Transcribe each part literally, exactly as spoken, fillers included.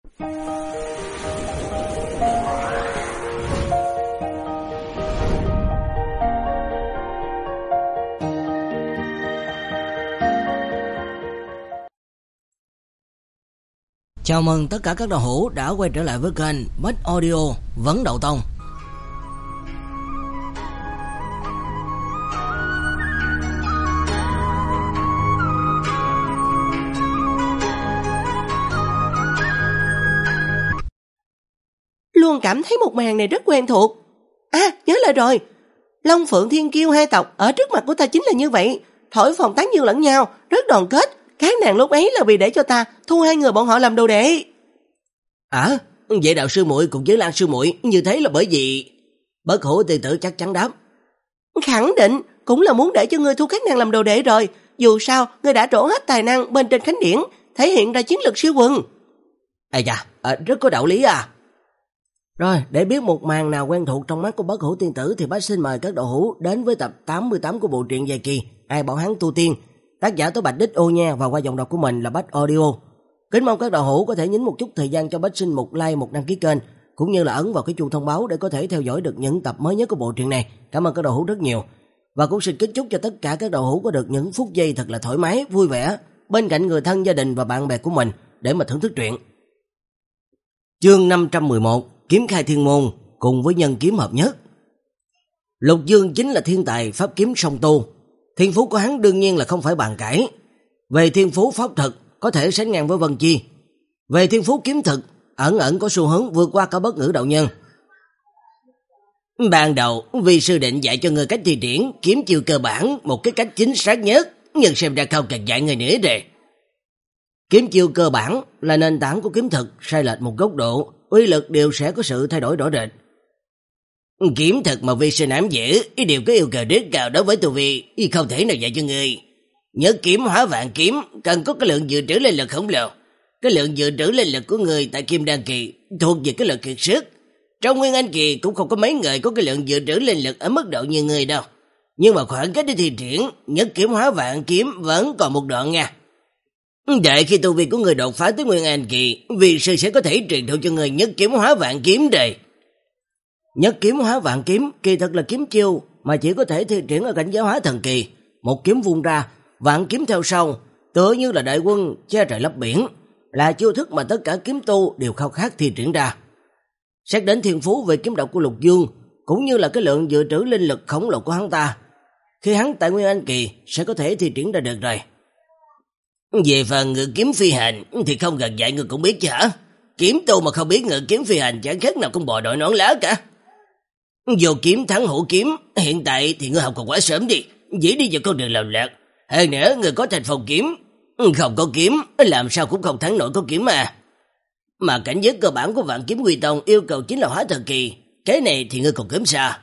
Chào mừng tất cả các đạo hữu đã quay trở lại với kênh Bách Audio Vấn Đậu Tông. Luôn cảm thấy một màn này rất quen thuộc. À, nhớ lại rồi. Long Phượng Thiên Kiêu hai tộc ở trước mặt của ta chính là như vậy, thổi phồng tán dương lẫn nhau, rất đoàn kết. Các nàng lúc ấy là vì để cho ta thu hai người bọn họ làm đồ đệ. À, vậy Đạo sư muội cùng với Lan sư muội như thế là bởi vì... Bất Hủ Tiên Tử chắc chắn đáp. Khẳng định cũng là muốn để cho ngươi thu các nàng làm đồ đệ rồi. Dù sao, ngươi đã trổ hết tài năng bên trên khánh điển, thể hiện ra chiến lực siêu quần. Ây da, à, rất có đạo lý à. Rồi, để biết một màn nào quen thuộc trong mắt của Bất Hủ Tiên Tử thì bác xin mời các đạo hữu đến với tập tám mươi tám của bộ truyện dài kỳ Ai Bảo Hắn Tu Tiên. Tác giả Tố Bạch Đích Ô nha, và qua giọng đọc của mình là Bách Audio. Kính mong các đạo hữu có thể nhấn một chút thời gian cho Bách xin một like, một đăng ký kênh, cũng như là ấn vào cái chuông thông báo để có thể theo dõi được những tập mới nhất của bộ truyện này. Cảm ơn các đạo hữu rất nhiều. Và cũng xin kính chúc cho tất cả các đạo hữu có được những phút giây thật là thoải mái, vui vẻ bên cạnh người thân, gia đình và bạn bè của mình để mà thưởng thức truyện. Chương năm trăm mười một, Kiếm Khai Thiên Môn cùng với nhân kiếm hợp nhất. Lục Dương chính là thiên tài pháp kiếm song tu. Thiên phú của hắn đương nhiên là không phải bàn cãi. Về thiên phú pháp thực có thể sánh ngang với Vân Chi. Về thiên phú kiếm thực ẩn ẩn có xu hướng vượt qua cả Bất Ngữ đạo nhân. Ban đầu vì sư định dạy cho người cách thi triển kiếm chiêu cơ bản một cái cách chính xác nhất, nhưng xem ra không cần dạy người nữa rồi. Kiếm chiêu cơ bản là nền tảng của kiếm thực, sai lệch một góc độ, uy lực đều sẽ có sự thay đổi rõ rệt. Kiếm thực mà vi sư nắm giữ đều có yêu cầu rất cao đối với tu vi, không thể nào dạy cho người. Nhớ kiếm hóa vạn kiếm cần có cái lượng dự trữ linh lực khổng lồ. Cái lượng dự trữ linh lực của người tại Kim Đan kỳ thuộc về cái lượng kiệt sức. Trong Nguyên Anh kỳ cũng không có mấy người có cái lượng dự trữ linh lực ở mức độ như người đâu. Nhưng mà khoảng cách để thi triển, nhất kiếm hóa vạn kiếm vẫn còn một đoạn nha. Đợi khi tu vi của người đột phá tới Nguyên Anh kỳ, vì sư sẽ có thể truyền thụ cho người nhất kiếm hóa vạn kiếm rồi. Nhất kiếm hóa vạn kiếm kỳ thật là kiếm chiêu mà chỉ có thể thi triển ở cảnh giới hóa thần kỳ. Một kiếm vung ra, vạn kiếm theo sau, tựa như là đại quân che trời lấp biển, là chiêu thức mà tất cả kiếm tu đều khao khát thi triển ra. Xét đến thiên phú về kiếm độc của Lục Dương, cũng như là cái lượng dự trữ linh lực khổng lồ của hắn ta, khi hắn tại Nguyên Anh kỳ sẽ có thể thi triển ra được rồi. Về phần ngự kiếm phi hành thì không cần dạy người cũng biết chứ hả? Kiếm tu mà không biết ngự kiếm phi hành chẳng khác nào con bò đội nón lá cả. Vô kiếm thắng hữu kiếm, hiện tại thì ngươi học còn quá sớm đi, dễ đi vào con đường lầm lạc. Hơn nữa người có thành phòng kiếm, không có kiếm làm sao cũng không thắng nổi có kiếm mà. Mà cảnh giới cơ bản của Vạn Kiếm Quy Tông yêu cầu chính là hóa thần kỳ, cái này thì ngươi còn kém xa.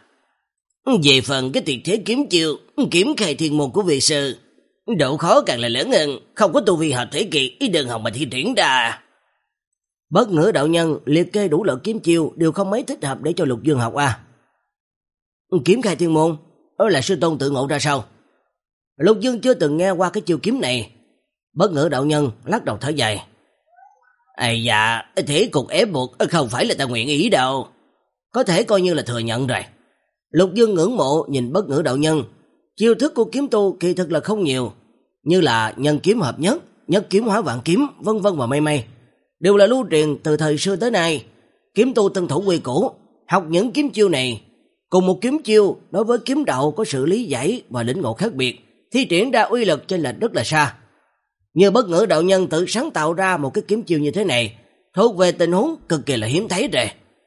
Về phần cái tuyệt thế kiếm chiêu, kiếm khai thiên môn của vị sư, độ khó càng là lớn hơn, không có tu vi hợp thể kỳ, ý đừng hòng mà thi triển ra. Bất Ngữ đạo nhân liệt kê đủ loại kiếm chiêu đều không mấy thích hợp để cho Lục Dương học à. Kiếm khai thiên môn, đó là sư tôn tự ngộ ra sao? Lục Dương chưa từng nghe qua cái chiêu kiếm này. Bất Ngữ đạo nhân lắc đầu thở dài. Ây dạ, thế cục ép buộc không phải là ta nguyện ý đâu. Có thể coi như là thừa nhận rồi. Lục Dương ngưỡng mộ nhìn Bất Ngữ đạo nhân. Chiêu thức của kiếm tu kỳ thực là không nhiều, như là nhân kiếm hợp nhất, nhất kiếm hóa vạn kiếm, vân vân và mây mây, đều là lưu truyền từ thời xưa tới nay. Kiếm tu tân thủ quy củ, học những kiếm chiêu này, cùng một kiếm chiêu đối với kiếm đạo có sự lý giải và lĩnh ngộ khác biệt, thi triển ra uy lực chênh lệch rất là xa. Như Bất Ngữ đạo nhân tự sáng tạo ra một cái kiếm chiêu như thế này, thuộc về tình huống cực kỳ là hiếm thấy rồi.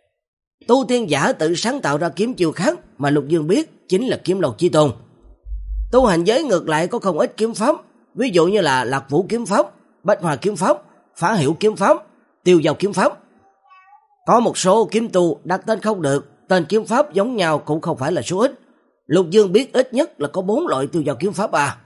Tu tiên giả tự sáng tạo ra kiếm chiêu khác mà Lục Dương biết chính là Kiếm Lâu Chí Tôn. Tu hành giới ngược lại có không ít kiếm pháp, ví dụ như là Lạc Vũ kiếm pháp, Bách Hòa kiếm pháp, Phá Hiểu kiếm pháp, Tiêu Giao kiếm pháp. Có một số kiếm tu đặt tên không được, tên kiếm pháp giống nhau cũng không phải là số ít. Lục Dương biết ít nhất là có bốn loại Tiêu Giao kiếm pháp à.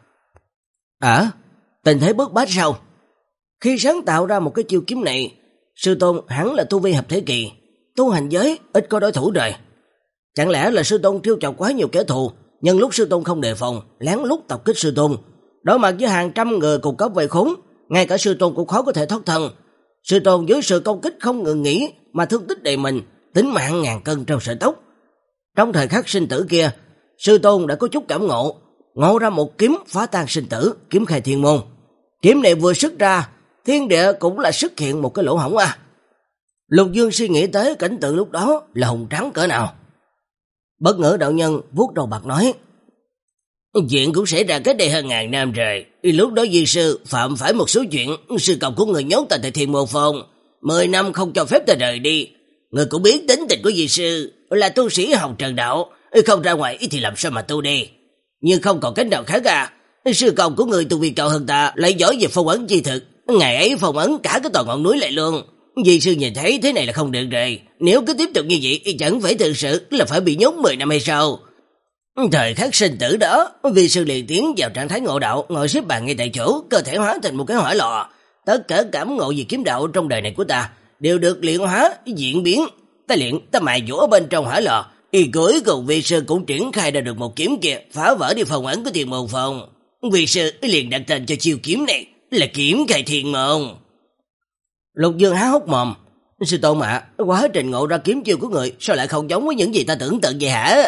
À, tình thế bức bách sao? Khi sáng tạo ra một cái chiêu kiếm này, sư tôn hẳn là tu vi hợp thể kỳ, tu hành giới ít có đối thủ rồi. Chẳng lẽ là sư tôn trêu chọc quá nhiều kẻ thù, nhân lúc sư tôn không đề phòng, lén lút tập kích sư tôn, đối mặt với hàng trăm người cùng cấp vây khốn, ngay cả sư tôn cũng khó có thể thoát thân. Sư tôn với sự công kích không ngừng nghỉ mà thương tích đầy mình, tính mạng ngàn cân trong sợi tóc. Trong thời khắc sinh tử kia, sư tôn đã có chút cảm ngộ, ngộ ra một kiếm phá tan sinh tử, kiếm khai thiên môn. Kiếm này vừa xuất ra, thiên địa cũng là xuất hiện một cái lỗ hổng à. Lục Dương suy nghĩ tới cảnh tượng lúc đó là hùng tráng cỡ nào. Bất Ngữ đạo nhân vuốt đầu bạc nói: chuyện cũng xảy ra cách đây hơn ngàn năm rồi. Lúc đó di sư phạm phải một số chuyện, sư công của người nhốt ta tại Thiên Môn Phong, mười năm không cho phép ta rời đi. Người cũng biết tính tình của di sư là tu sĩ hồng trần đạo, không ra ngoài thì làm sao mà tu đi. Nhưng không còn cách nào khác à. Sư công của người tu vi cao hơn ta, lại giỏi về phong ấn chi thực, ngày ấy phong ấn cả cái toàn ngọn núi lại luôn. Di sư nhìn thấy thế này là không được rồi, nếu cứ tiếp tục như vậy chẳng phải thực sự là phải bị nhốt mười năm hay sao. Thời khắc sinh tử đó, vi sư liền tiến vào trạng thái ngộ đạo, ngồi xếp bằng ngay tại chỗ, cơ thể hóa thành một cái hỏa lò. Tất cả cảm ngộ về kiếm đạo trong đời này của ta đều được luyện hóa, diễn biến. Ta luyện, ta mài dũa bên trong hỏa lò, y cuối cùng vi sư cũng triển khai ra được một kiếm kia, phá vỡ đi phong ấn của Thiên Môn Phong. Vi sư liền đặt tên cho chiêu kiếm này là kiếm khai thiên môn. Lục Dương há hốc mồm: sư tôn ạ, à, quá trình ngộ ra kiếm chiêu của người sao lại không giống với những gì ta tưởng tượng vậy hả?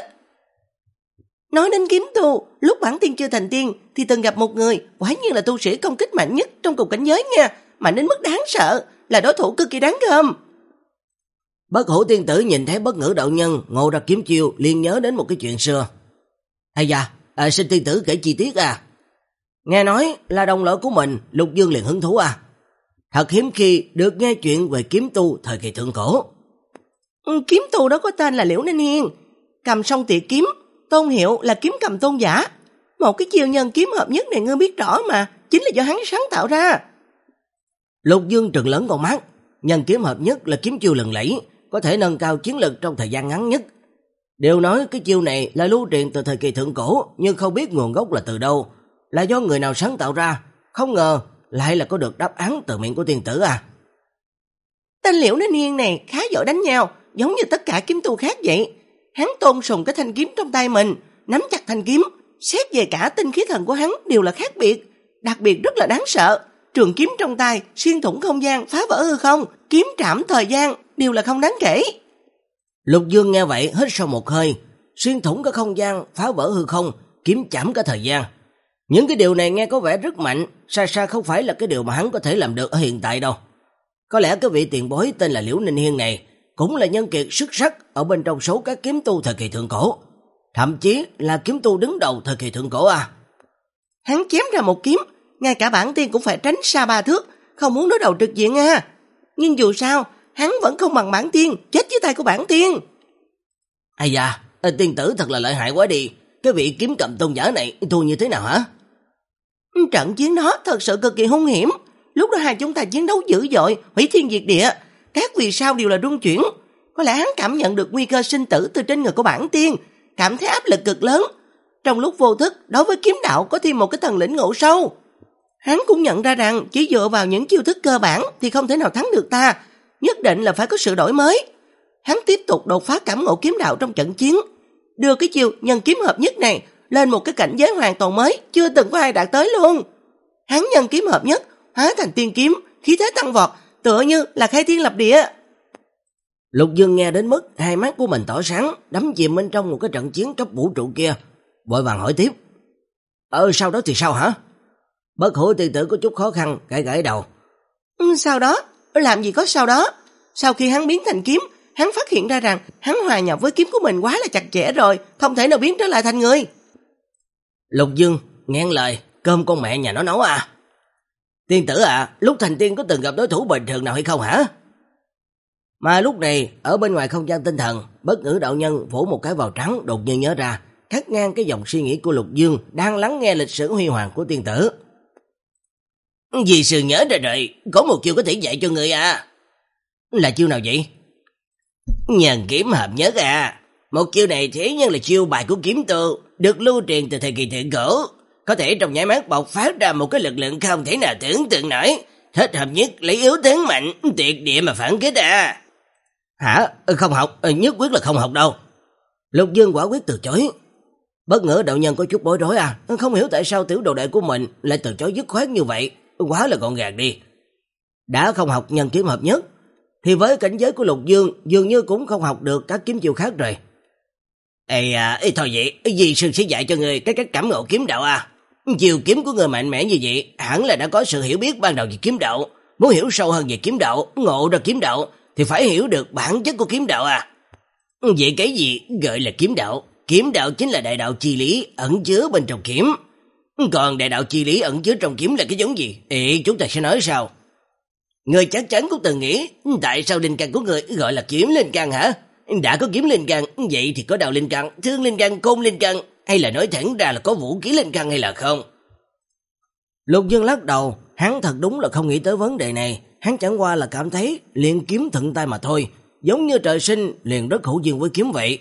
Nói đến kiếm tu, lúc bản tiên chưa thành tiên thì từng gặp một người, quả nhiên là tu sĩ công kích mạnh nhất trong cùng cảnh giới nha, mạnh đến mức đáng sợ, là đối thủ cực kỳ đáng gờm. Bất Hủ tiên tử nhìn thấy Bất Ngữ đạo nhân ngộ ra kiếm chiêu, liền nhớ đến một cái chuyện xưa. Hay da, à, xin tiên tử kể chi tiết à. Nghe nói là đồng loại của mình, Lục Dương liền hứng thú à. Thật hiếm khi được nghe chuyện về kiếm tu thời kỳ thượng cổ. Ừ, kiếm tu đó có tên là Liễu Ninh Hiên, cầm song tịa kiếm, tôn hiệu là kiếm cầm tôn giả. Một cái chiêu nhân kiếm hợp nhất này ngươi biết rõ mà, chính là do hắn sáng tạo ra. Lục Dương trừng lớn con mắt, nhân kiếm hợp nhất là kiếm chiêu lừng lẫy, có thể nâng cao chiến lực trong thời gian ngắn nhất. Đều nói cái chiêu này là lưu truyền từ thời kỳ thượng cổ, nhưng không biết nguồn gốc là từ đâu, là do người nào sáng tạo ra, không ngờ lại là có được đáp án từ miệng của tiên tử à. Tên Liễu Ninh Hiên này khá giỏi đánh nhau, giống như tất cả kiếm tu khác vậy. Hắn tôn sùng cái thanh kiếm trong tay mình, nắm chặt thanh kiếm, xét về cả tinh khí thần của hắn đều là khác biệt, đặc biệt rất là đáng sợ. Trường kiếm trong tay xuyên thủng không gian, phá vỡ hư không, kiếm trảm thời gian đều là không đáng kể. Lục Dương nghe vậy hít sâu một hơi, xuyên thủng cái không gian, phá vỡ hư không, kiếm chảm cả thời gian. Những cái điều này nghe có vẻ rất mạnh, xa xa không phải là cái điều mà hắn có thể làm được ở hiện tại đâu. Có lẽ cái vị tiền bối tên là Liễu Ninh Hiên này cũng là nhân kiệt xuất sắc ở bên trong số các kiếm tu thời kỳ thượng cổ, thậm chí là kiếm tu đứng đầu thời kỳ thượng cổ à. Hắn chém ra một kiếm, ngay cả bản tiên cũng phải tránh xa ba thước, không muốn đối đầu trực diện à. Nhưng dù sao, hắn vẫn không bằng bản tiên, chết dưới tay của bản tiên. Ây da, tiên tử thật là lợi hại quá đi. Cái vị kiếm cầm tôn giả này thua như thế nào hả? Trận chiến đó thật sự cực kỳ hung hiểm. Lúc đó hai chúng ta chiến đấu dữ dội, hủy thiên diệt địa, các vì sao đều là rung chuyển. Có lẽ hắn cảm nhận được nguy cơ sinh tử từ trên người của bản tiên, cảm thấy áp lực cực lớn. Trong lúc vô thức, đối với kiếm đạo có thêm một cái tầng lĩnh ngộ sâu. Hắn cũng nhận ra rằng chỉ dựa vào những chiêu thức cơ bản thì không thể nào thắng được ta, nhất định là phải có sự đổi mới. Hắn tiếp tục đột phá cảm ngộ kiếm đạo trong trận chiến, đưa cái chiêu nhân kiếm hợp nhất này lên một cái cảnh giới hoàn toàn mới, chưa từng có ai đạt tới luôn. Hắn nhân kiếm hợp nhất, hóa thành tiên kiếm, khí thế tăng vọt, tựa như là khai thiên lập địa. Lục Dương nghe đến mức hai mắt của mình tỏ sáng, đắm chìm bên trong một cái trận chiến cấp vũ trụ kia, vội vàng hỏi tiếp. Ờ sau đó thì sao hả? Bất Hủ tiên tử có chút khó khăn, gãi gãi đầu. Ừ, sau đó? Làm gì có sau đó? Sau khi hắn biến thành kiếm, hắn phát hiện ra rằng hắn hòa nhập với kiếm của mình quá là chặt chẽ rồi, không thể nào biến trở lại thành người. Lục Dương ngán lời, cơm con mẹ nhà nó nấu à? Tiên tử à, lúc thành tiên có từng gặp đối thủ bình thường nào hay không hả? Mà lúc này, ở bên ngoài không gian tinh thần, Bất Ngữ đạo nhân vỗ một cái vào trắng, đột nhiên nhớ ra, cắt ngang cái dòng suy nghĩ của Lục Dương đang lắng nghe lịch sử huy hoàng của tiên tử. Vì sư nhớ ra rồi, có một chiêu có thể dạy cho người à. Là chiêu nào vậy? Nhân kiếm hợp nhất à. Một chiêu này thế nhưng là chiêu bài của kiếm tu, được lưu truyền từ thời kỳ thượng cổ, có thể trong nháy mắt bộc phát ra một cái lực lượng không thể nào tưởng tượng nổi, thích hợp nhất lấy yếu tấn mạnh, tuyệt địa mà phản kích à. Hả? Không học, nhất quyết là không học đâu. Lục Dương quả quyết từ chối. Bất Ngữ đạo nhân có chút bối rối à, không hiểu tại sao tiểu đồ đệ của mình lại từ chối dứt khoát như vậy, quá là gọn gàng đi. đã không học nhân kiếm hợp nhất, thì với cảnh giới của Lục Dương dường như cũng không học được các kiếm chiêu khác rồi. Ê à, ê thôi vậy, Di sư sẽ dạy cho người cái cách cảm ngộ kiếm đạo à. Chiều kiếm của người mạnh mẽ như vậy, hẳn là đã có sự hiểu biết ban đầu về kiếm đạo. Muốn hiểu sâu hơn về kiếm đạo, ngộ ra kiếm đạo, thì phải hiểu được bản chất của kiếm đạo à. Vậy cái gì gọi là kiếm đạo? Kiếm đạo chính là đại đạo chi lý ẩn chứa bên trong kiếm. Còn đại đạo chi lý ẩn chứa trong kiếm là cái giống gì? Ê, chúng ta sẽ nói sao? Người chắc chắn cũng từng nghĩ, tại sao linh căn của người gọi là kiếm linh căn hả? Đã có kiếm linh căn, vậy thì có đạo linh căn, thương linh căn, côn linh căn, hay là nói thẳng ra là có vũ khí linh căn hay là không? Lục Dương lắc đầu, hắn thật đúng là không nghĩ tới vấn đề này, hắn chẳng qua là cảm thấy liền kiếm thuận tay mà thôi, giống như trời sinh liền rất hữu duyên với kiếm vậy.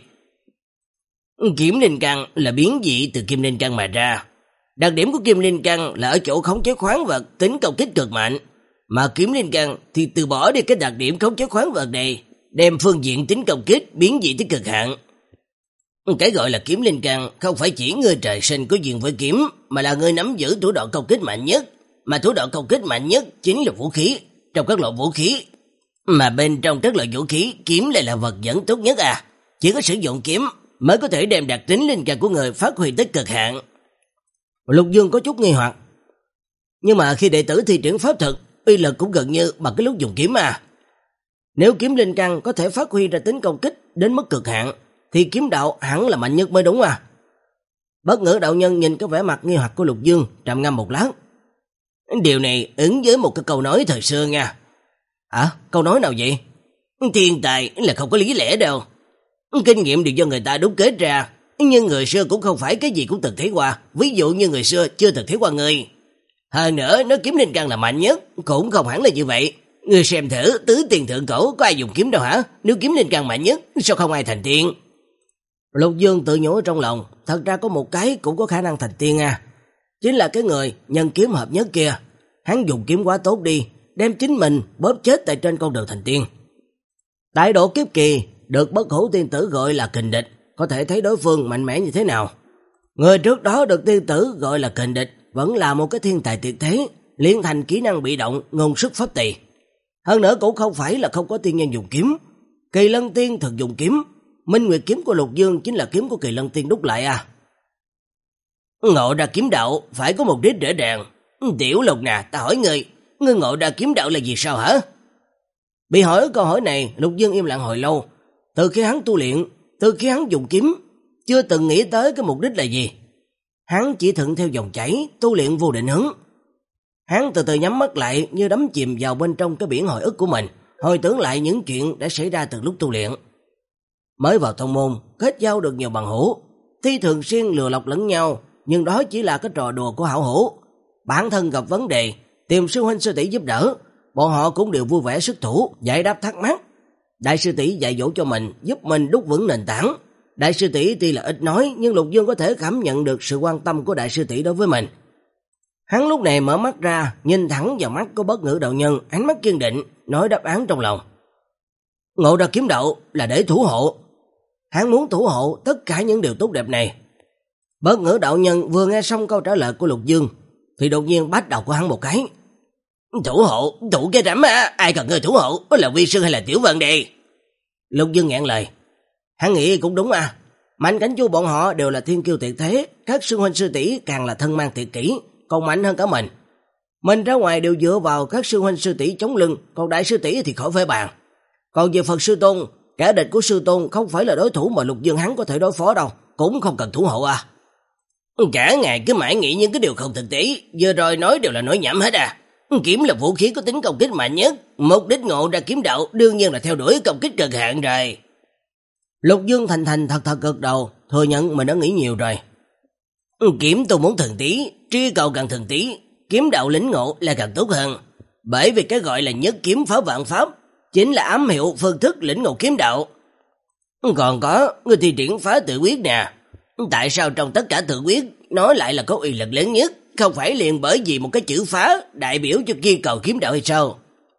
Kiếm linh căn là biến dị từ kim linh căn mà ra. Đặc điểm của kim linh căn là ở chỗ khống chế khoáng vật, tính công kích cực mạnh, mà kiếm linh căn thì từ bỏ đi cái đặc điểm khống chế khoáng vật này, đem phương diện tính công kích biến dị tới cực hạn. Cái gọi là kiếm linh căn không phải chỉ người trời sinh có duyên với kiếm, mà là người nắm giữ thủ đoạn công kích mạnh nhất, mà thủ đoạn công kích mạnh nhất chính là vũ khí, trong các loại vũ khí. Mà bên trong các loại vũ khí, kiếm lại là vật dẫn tốt nhất à. Chỉ có sử dụng kiếm mới có thể đem đặc tính linh căn của người phát huy tới cực hạn. Lục Dương có chút nghi hoặc. Nhưng mà khi đệ tử thi triển pháp thuật, uy lực cũng gần như bằng cái lúc dùng kiếm à. Nếu kiếm linh căn có thể phát huy ra tính công kích đến mức cực hạn, thì kiếm đạo hẳn là mạnh nhất mới đúng à. Bất Ngữ đạo nhân nhìn cái vẻ mặt nghi hoặc của Lục Dương, trầm ngâm một lát. Điều này ứng với một cái câu nói thời xưa nha. À, câu nói nào vậy? Thiên tài là không có lý lẽ đâu. Kinh nghiệm đều do người ta đúc kết ra, nhưng người xưa cũng không phải cái gì cũng từng thấy qua. Ví dụ như người xưa chưa từng thấy qua người. Hơn nữa, nói kiếm linh căn là mạnh nhất, cũng không hẳn là như vậy. Người xem thử, tứ tiền thượng cổ có ai dùng kiếm đâu hả? Nếu kiếm linh căn mạnh nhất, sao không ai thành tiên? Lục Dương tự nhủ trong lòng, thật ra có một cái cũng có khả năng thành tiên à. Chính là cái người nhân kiếm hợp nhất kia. Hắn dùng kiếm quá tốt đi, đem chính mình bóp chết tại trên con đường thành tiên. Tại độ kiếp kỳ, được Bất Hủ tiên tử gọi là kình địch, có thể thấy đối phương mạnh mẽ như thế nào. Người trước đó được tiên tử gọi là kình địch, vẫn là một cái thiên tài tuyệt thế, liên thành kỹ năng bị động, ngôn sức pháp tỳ. Hơn nữa cũng không phải là không có tiên nhân dùng kiếm. Kỳ Lân Tiên thường dùng kiếm, Minh Nguyệt kiếm của Lục Dương chính là kiếm của Kỳ Lân Tiên đúc lại à. Ngộ ra kiếm đạo phải có mục đích rõ ràng. Tiểu Lục nè, ta hỏi ngươi, ngươi ngộ ra kiếm đạo là gì sao hả? Bị hỏi câu hỏi này, Lục Dương im lặng hồi lâu. Từ khi hắn tu luyện, từ khi hắn dùng kiếm, chưa từng nghĩ tới cái mục đích là gì. Hắn chỉ thuận theo dòng chảy, tu luyện vô định hướng. Hắn từ từ nhắm mắt lại như đắm chìm vào bên trong cái biển hồi ức của mình, hồi tưởng lại những chuyện đã xảy ra từ lúc tu luyện. Mới vào tông môn, kết giao được nhiều bằng hữu, tuy thường xuyên lừa lọc lẫn nhau, nhưng đó chỉ là cái trò đùa của hảo hữu. Bản thân gặp vấn đề, tìm sư huynh sư tỷ giúp đỡ, bọn họ cũng đều vui vẻ xuất thủ, giải đáp thắc mắc. Đại sư tỷ dạy dỗ cho mình, giúp mình đúc vững nền tảng. Đại sư tỷ tuy là ít nói, nhưng Lục Dương có thể cảm nhận được sự quan tâm của đại sư tỷ đối với mình. Hắn lúc này mở mắt ra, nhìn thẳng vào mắt của Bất Ngữ đạo nhân, ánh mắt kiên định, nói đáp án trong lòng. Ngộ ra kiếm đạo là để thủ hộ. Hắn muốn thủ hộ tất cả những điều tốt đẹp này. Bất Ngữ đạo nhân vừa nghe xong câu trả lời của Lục Dương, thì đột nhiên bắt đầu của hắn một cái. Thủ hộ, thủ cái rắm á, ai cần người thủ hộ, là Vi sư hay là Tiểu Vân đây? Lục Dương ngẹn lời. Hắn nghĩ cũng đúng à, Mạnh Cảnh Chu bọn họ đều là thiên kiêu tuyệt thế, các sư huynh sư tỷ càng là thân mang tuyệt kỹ, còn mạnh hơn cả mình. Mình ra ngoài đều dựa vào các sư huynh sư tỷ chống lưng, còn đại sư tỷ thì khỏi phải bàn. Còn về Phật sư tôn, kẻ địch của sư tôn không phải là đối thủ mà Lục Dương hắn có thể đối phó đâu, cũng không cần thủ hộ à. Cả ngày cứ mãi nghĩ những cái điều không thực tế, vừa rồi nói đều là nói nhảm hết à. Kiếm là vũ khí có tính công kích mạnh nhất, mục đích ngộ ra kiếm đạo đương nhiên là theo đuổi công kích cực hạn rồi. Lục Dương thành thành thật thật gật đầu, thừa nhận mình đã nghĩ nhiều rồi. Kiếm tôi muốn thần tí, truy cầu càng thần tí, kiếm đạo lĩnh ngộ là càng tốt hơn. Bởi vì cái gọi là nhất kiếm phá vạn pháp, chính là ám hiệu phương thức lĩnh ngộ kiếm đạo. Còn có, người thi triển phá tự quyết nè. Tại sao trong tất cả tự quyết, nói lại là có uy lực lớn nhất, không phải liền bởi vì một cái chữ phá đại biểu cho kia cầu kiếm đạo hay sao?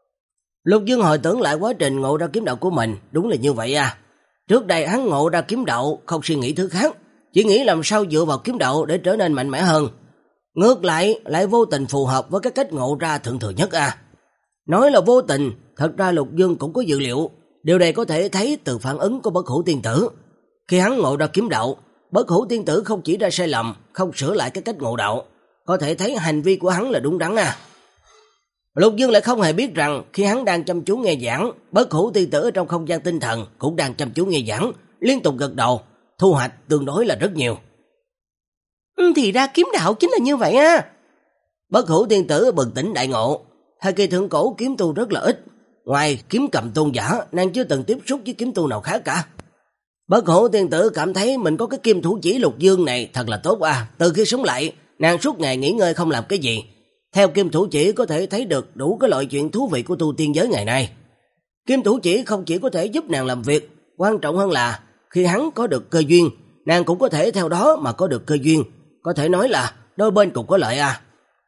Lục Dương hồi tưởng lại quá trình ngộ ra kiếm đạo của mình, đúng là như vậy à. Trước đây hắn ngộ ra kiếm đạo không suy nghĩ thứ khác, chỉ nghĩ làm sao dựa vào kiếm đạo để trở nên mạnh mẽ hơn. Ngược lại, lại vô tình phù hợp với cái cách ngộ ra thượng thừa nhất à. Nói là vô tình, thật ra Lục Dương cũng có dự liệu. Điều này có thể thấy từ phản ứng của Bất Hủ Tiên Tử. Khi hắn ngộ ra kiếm đạo, Bất Hủ Tiên Tử không chỉ ra sai lầm, không sửa lại cái cách ngộ đạo. Có thể thấy hành vi của hắn là đúng đắn à. Lục Dương lại không hề biết rằng khi hắn đang chăm chú nghe giảng, Bất Hủ Tiên Tử ở trong không gian tinh thần cũng đang chăm chú nghe giảng, liên tục gật đầu, thu hoạch tương đối là rất nhiều. Ừ, thì ra kiếm đạo chính là như vậy à. Bất Hủ Tiên Tử bừng tỉnh đại ngộ. Thời kỳ thượng cổ kiếm tu rất là ít, ngoài kiếm cầm tôn giả, nàng chưa từng tiếp xúc với kiếm tu nào khác cả. Bất Hủ Tiên Tử cảm thấy mình có cái kim thủ chỉ Lục Dương này thật là tốt à. Từ khi sống lại, nàng suốt ngày nghỉ ngơi không làm cái gì. Theo kim thủ chỉ có thể thấy được đủ cái loại chuyện thú vị của tu tiên giới ngày nay. Kim thủ chỉ không chỉ có thể giúp nàng làm việc, quan trọng hơn là khi hắn có được cơ duyên, nàng cũng có thể theo đó mà có được cơ duyên. Có thể nói là đôi bên cùng có lợi à.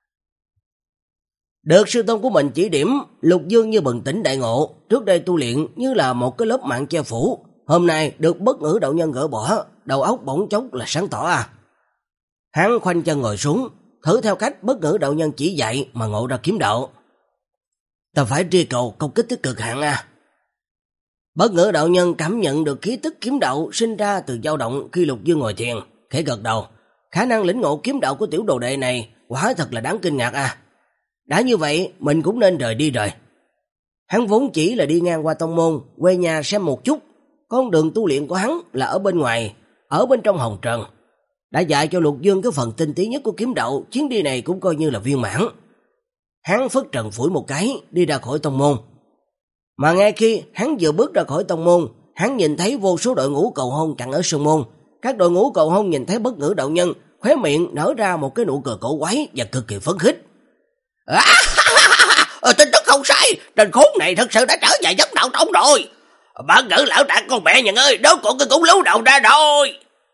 Được sư tôn của mình chỉ điểm, Lục Dương như bừng tỉnh đại ngộ. Trước đây tu luyện như là một cái lớp mạng che phủ, hôm nay được Bất Ngữ đạo nhân gỡ bỏ, đầu óc bỗng chốc là sáng tỏ à. Hắn khoanh chân ngồi xuống, thử theo cách Bất Ngữ đạo nhân chỉ dạy mà ngộ ra kiếm đạo. Ta phải truy cầu công kích tới cực hạn à. Bất Ngữ đạo nhân cảm nhận được khí tức kiếm đạo sinh ra từ dao động khi Lục Dương ngồi thiền, khẽ gật đầu. Khả năng lĩnh ngộ kiếm đạo của tiểu đồ đệ này quả thật là đáng kinh ngạc à. Đã như vậy, mình cũng nên rời đi rồi. Hắn vốn chỉ là đi ngang qua tông môn, quê nhà xem một chút. Con đường tu luyện của hắn là ở bên ngoài, ở bên trong hồng trần. Đã dạy cho Lục Dương cái phần tinh tí nhất của kiếm đạo, chuyến đi này cũng coi như là viên mãn. Hắn phất trần phủi một cái, đi ra khỏi tông môn. Mà ngay khi hắn vừa bước ra khỏi tông môn, hắn nhìn thấy vô số đội ngũ cầu hôn chặn ở sân môn. Các đội ngũ cầu hôn nhìn thấy Bất Ngữ đạo nhân, khóe miệng nở ra một cái nụ cười cổ quái và cực kỳ phấn khích. À, tin tức không sai, tên khốn này thật sự đã trở về giấc đạo tông rồi. Bất Ngữ lão trạc con mẹ nhận ơi, đó cuộc cũng lú đầu ra rồi.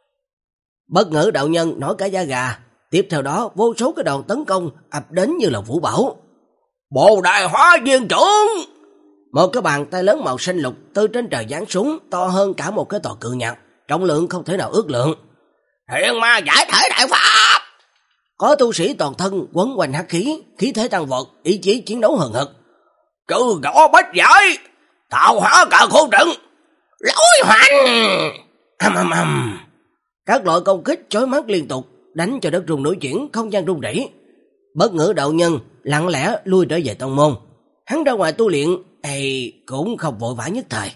Bất Ngữ đạo nhân nổi cả da gà. Tiếp theo đó vô số cái đòn tấn công ập đến như là vũ bão. Bồ Đề Hóa Viên trưởng. Một cái bàn tay lớn màu xanh lục từ trên trời giáng xuống, to hơn cả một cái tòa cự nhạc, trọng lượng không thể nào ước lượng. Thiên ma giải thể đại pháp. Có tu sĩ toàn thân quấn quanh hắc khí, khí thế tăng vọt, ý chí chiến đấu hừng hực. Cự gõ bách giải, tạo hóa cả khô trận, lối hoành. Âm âm âm. Các loại công kích chói mắt liên tục, đánh cho đất rung núi chuyển, không gian rung rẩy. Bất Ngữ đạo nhân lặng lẽ lui trở về tông môn. Hắn ra ngoài tu luyện, hay cũng không vội vã nhất thời.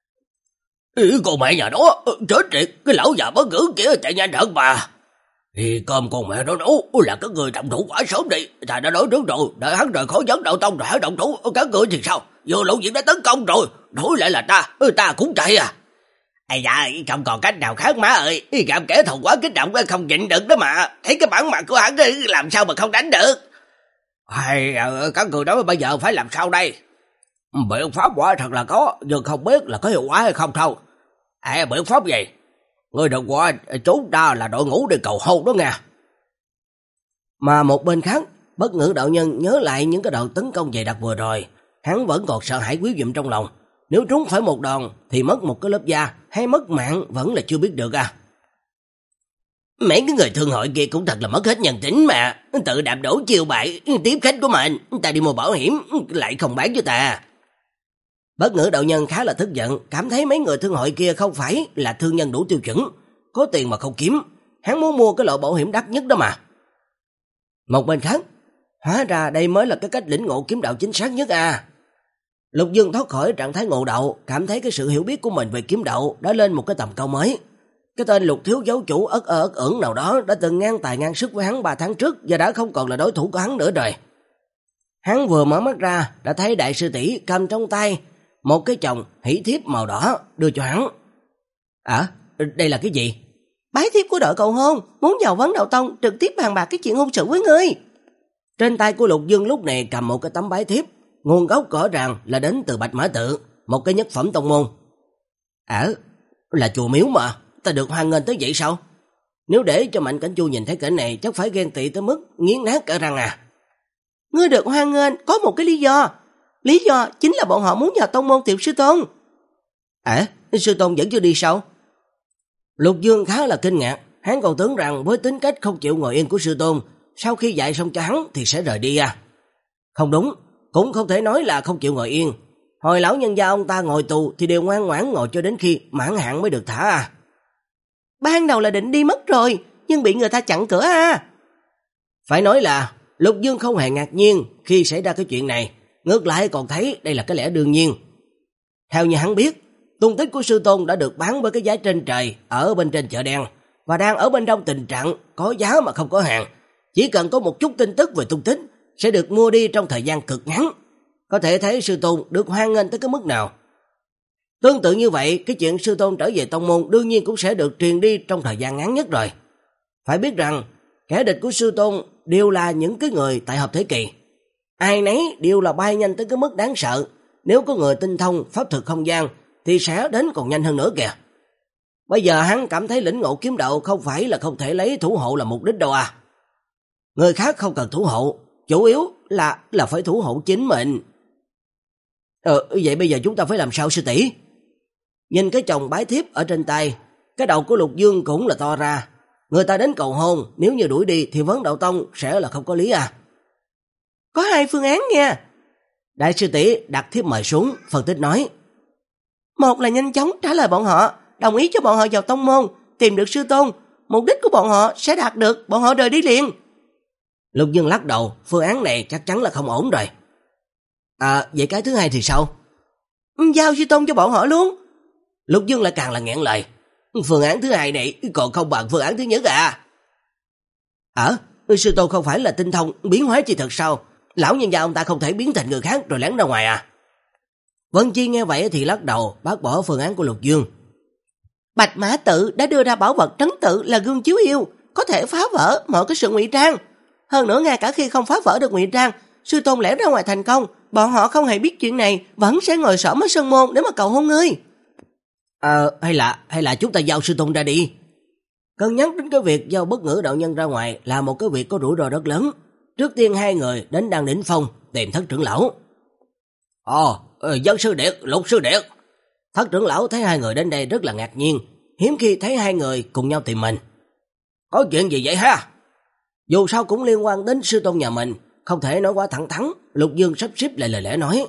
Ý con mẹ nhà đó, chết triệt, cái lão già Bất Ngữ kia chạy nhanh hơn mà. Thì cơm con mẹ đó nấu là các người động thủ quá sớm đi. Ta đã nói trước rồi, đợi hắn rời khỏi giấc đạo tông rồi hãy động thủ. Các người thì sao? Vừa lộ diện đã tấn công rồi, đổi lại là ta, ta cũng chạy à. Ây da, không còn cách nào khác má ơi. Gặp kẻ thù quá kích động không nhịn được đó mà. Thấy cái bản mặt của hắn làm sao mà không đánh được. Hay, các người nói bây giờ phải làm sao đây? Biện pháp quả thật là có, nhưng không biết là có hiệu quả hay không thôi. À, biện pháp gì? Ngươi đừng quên, chúng ta là đội ngũ đi cầu hôn đó nha. Mà một bên khác, Bất Ngữ đạo nhân nhớ lại những cái đòn tấn công dày đặc vừa rồi. Hắn vẫn còn sợ hãi quý dụm trong lòng. Nếu trúng phải một đòn thì mất một cái lớp da hay mất mạng vẫn là chưa biết được à. Mấy cái người thương hội kia cũng thật là mất hết nhân tính mà. Tự đạp đổ chiêu bại, tiếp khách của mình. Ta đi mua bảo hiểm, lại không bán cho ta. Bất Ngữ đạo nhân khá là tức giận, cảm thấy mấy người thương hội kia không phải là thương nhân đủ tiêu chuẩn, có tiền mà không kiếm, hắn muốn mua cái loại bảo hiểm đắt nhất đó mà. Một bên khác, hóa ra đây mới là cái cách lĩnh ngộ kiếm đạo chính xác nhất à. Lục Dương thoát khỏi trạng thái ngộ đạo, cảm thấy cái sự hiểu biết của mình về kiếm đạo đã lên một cái tầm cao mới. Cái tên Lục thiếu giáo chủ ất ơ ất ẩn nào đó đã từng ngang tài ngang sức với hắn ba tháng trước và đã không còn là đối thủ của hắn nữa rồi. Hắn vừa mở mắt ra đã thấy đại sư tỷ cầm trong tay một cái chồng hỷ thiếp màu đỏ đưa cho hắn. À, đây là cái gì? Bái thiếp của đội cầu hôn, muốn vào Vấn Đạo Tông trực tiếp bàn bạc cái chuyện hôn sự với ngươi. Trên tay của Lục Dương lúc này cầm một cái tấm bái thiếp, nguồn gốc rõ ràng là đến từ Bạch Mã Tự, một cái nhất phẩm tông môn. À, là chùa miếu mà, ta được hoan nghênh tới vậy sao? Nếu để cho Mạnh Cảnh Chu nhìn thấy cảnh này chắc phải ghen tị tới mức nghiến nát cả răng à. Ngươi được hoan nghênh có một cái lý do. Lý do chính là bọn họ muốn vào tông môn tiểu sư tôn. À, sư tôn vẫn chưa đi sao? Lục Dương khá là kinh ngạc, hắn còn tưởng rằng với tính cách không chịu ngồi yên của sư tôn, sau khi dạy xong cho hắn thì sẽ rời đi à. Không đúng, cũng không thể nói là không chịu ngồi yên. Hồi lão nhân gia ông ta ngồi tù thì đều ngoan ngoãn ngồi cho đến khi mãn hạn mới được thả à. Ban đầu là định đi mất rồi, nhưng bị người ta chặn cửa à. Phải nói là Lục Dương không hề ngạc nhiên khi xảy ra cái chuyện này, ngược lại còn thấy đây là cái lẽ đương nhiên. Theo như hắn biết, tung tích của sư tôn đã được bán với cái giá trên trời ở bên trên chợ đen và đang ở bên trong tình trạng có giá mà không có hàng. Chỉ cần có một chút tin tức về tung tích sẽ được mua đi trong thời gian cực ngắn. Có thể thấy sư tôn được hoan nghênh tới cái mức nào. Tương tự như vậy, cái chuyện sư tôn trở về tông môn đương nhiên cũng sẽ được truyền đi trong thời gian ngắn nhất rồi. Phải biết rằng, kẻ địch của sư tôn đều là những cái người tại hợp thế kỳ. Ai nấy đều là bay nhanh tới cái mức đáng sợ. Nếu có người tinh thông pháp thuật không gian thì sẽ đến còn nhanh hơn nữa kìa. Bây giờ hắn cảm thấy lĩnh ngộ kiếm đạo không phải là không thể lấy thủ hộ là mục đích đâu à. Người khác không cần thủ hộ, chủ yếu là là phải thủ hộ chính mình. Ờ, vậy bây giờ chúng ta phải làm sao sư tỷ? Nhìn cái chồng bái thiếp ở trên tay, cái đầu của Lục Dương cũng là to ra. Người ta đến cầu hôn, nếu như đuổi đi thì Vấn Đạo Tông sẽ là không có lý à. Có hai phương án nha. Đại sư tỷ đặt thiếp mời xuống, phân tích nói. Một là nhanh chóng trả lời bọn họ, đồng ý cho bọn họ vào tông môn, tìm được sư tôn. Mục đích của bọn họ sẽ đạt được, bọn họ rời đi liền. Lục Dương lắc đầu, phương án này chắc chắn là không ổn rồi. À, vậy cái thứ hai thì sao? Giao sư tôn cho bọn họ luôn. Lục Dương lại càng là nghẹn lời. Phương án thứ hai này còn không bằng phương án thứ nhất à? Ờ, sư tôn không phải là tinh thông biến hóa chi thật sao? Lão nhân gia ông ta không thể biến thành người khác rồi lén ra ngoài à? Vân Chi nghe vậy thì lắc đầu, bác bỏ phương án của Lục Dương. Bạch Mã Tự đã đưa ra bảo vật trấn tự là gương chiếu yêu, có thể phá vỡ mọi cái sự ngụy trang. Hơn nữa ngay cả khi không phá vỡ được ngụy trang, sư tôn lẻn ra ngoài thành công, bọn họ không hề biết chuyện này, vẫn sẽ ngồi xổm ở sân môn để mà cầu hôn ngươi. Ờ, hay là hay là chúng ta giao sư tôn ra đi. Cân nhắc đến cái việc giao Bất Ngữ đạo nhân ra ngoài là một cái việc có rủi ro rất lớn. Trước tiên hai người đến Đan Đỉnh Phong tìm Thất trưởng lão. Ồ, dân sư điệt, Lục sư điệt. Thất trưởng lão thấy hai người đến đây rất là ngạc nhiên, hiếm khi thấy hai người cùng nhau tìm mình. Có chuyện gì vậy ha? Dù sao cũng liên quan đến sư tôn nhà mình, không thể nói quá thẳng thắn. Lục Dương sắp xếp lại lời lẽ nói.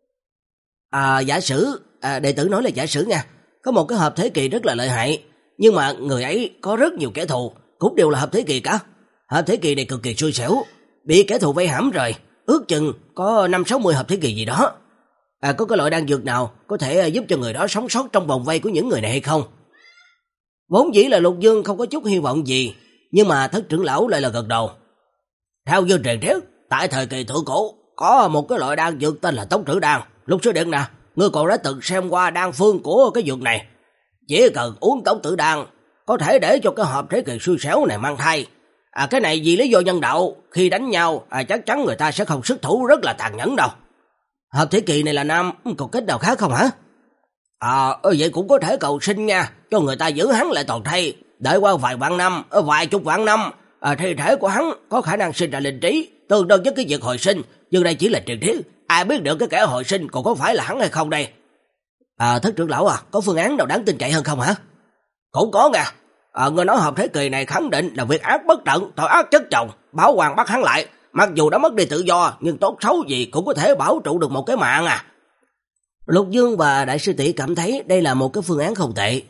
À, giả sử, à, đệ tử nói là giả sử nha. Có một cái hợp thế kỳ rất là lợi hại, nhưng mà người ấy có rất nhiều kẻ thù, cũng đều là hợp thế kỳ cả. Hợp thế kỳ này cực kỳ xui xẻo, bị kẻ thù vây hãm rồi, ước chừng có năm sáu mươi hợp thế kỳ gì đó. À, có cái loại đan dược nào có thể giúp cho người đó sống sót trong vòng vây của những người này hay không? Vốn dĩ là Lục Dương không có chút hy vọng gì, nhưng mà Thất trưởng lão lại là gật đầu. Theo như truyền thuyết, tại thời kỳ thượng cổ có một cái loại đan dược tên là Tống Trữ Đan. Lục sư điện nè, ngươi còn đã từng xem qua đan phương của cái dược này. Chỉ cần uống Tống Trữ Đan có thể để cho cái hợp thế kỳ xui xẻo này mang thai. À, cái này vì lý do nhân đạo, khi đánh nhau à, chắc chắn người ta sẽ không xuất thủ, rất là tàn nhẫn đâu. Hợp thế kỳ này là nam, còn cách nào khác không hả? À, vậy cũng có thể cầu sinh nha, cho người ta giữ hắn lại toàn thây. Đợi qua vài vạn năm, vài chục vạn năm, à, thi thể của hắn có khả năng sinh ra linh trí, tương đương với cái việc hồi sinh. Nhưng đây chỉ là truyền thuyết, ai biết được cái kẻ hồi sinh còn có phải là hắn hay không đây? À, Thất trưởng lão à, có phương án nào đáng tin cậy hơn không hả? Cũng có nha. À, người nói hợp thế kỳ này khẳng định là việc ác bất tận, tội ác chất chồng, Bảo Hoàng bắt hắn lại. Mặc dù đã mất đi tự do, nhưng tốt xấu gì cũng có thể bảo trụ được một cái mạng à. Lục Dương và đại sư tỷ cảm thấy đây là một cái phương án không tệ.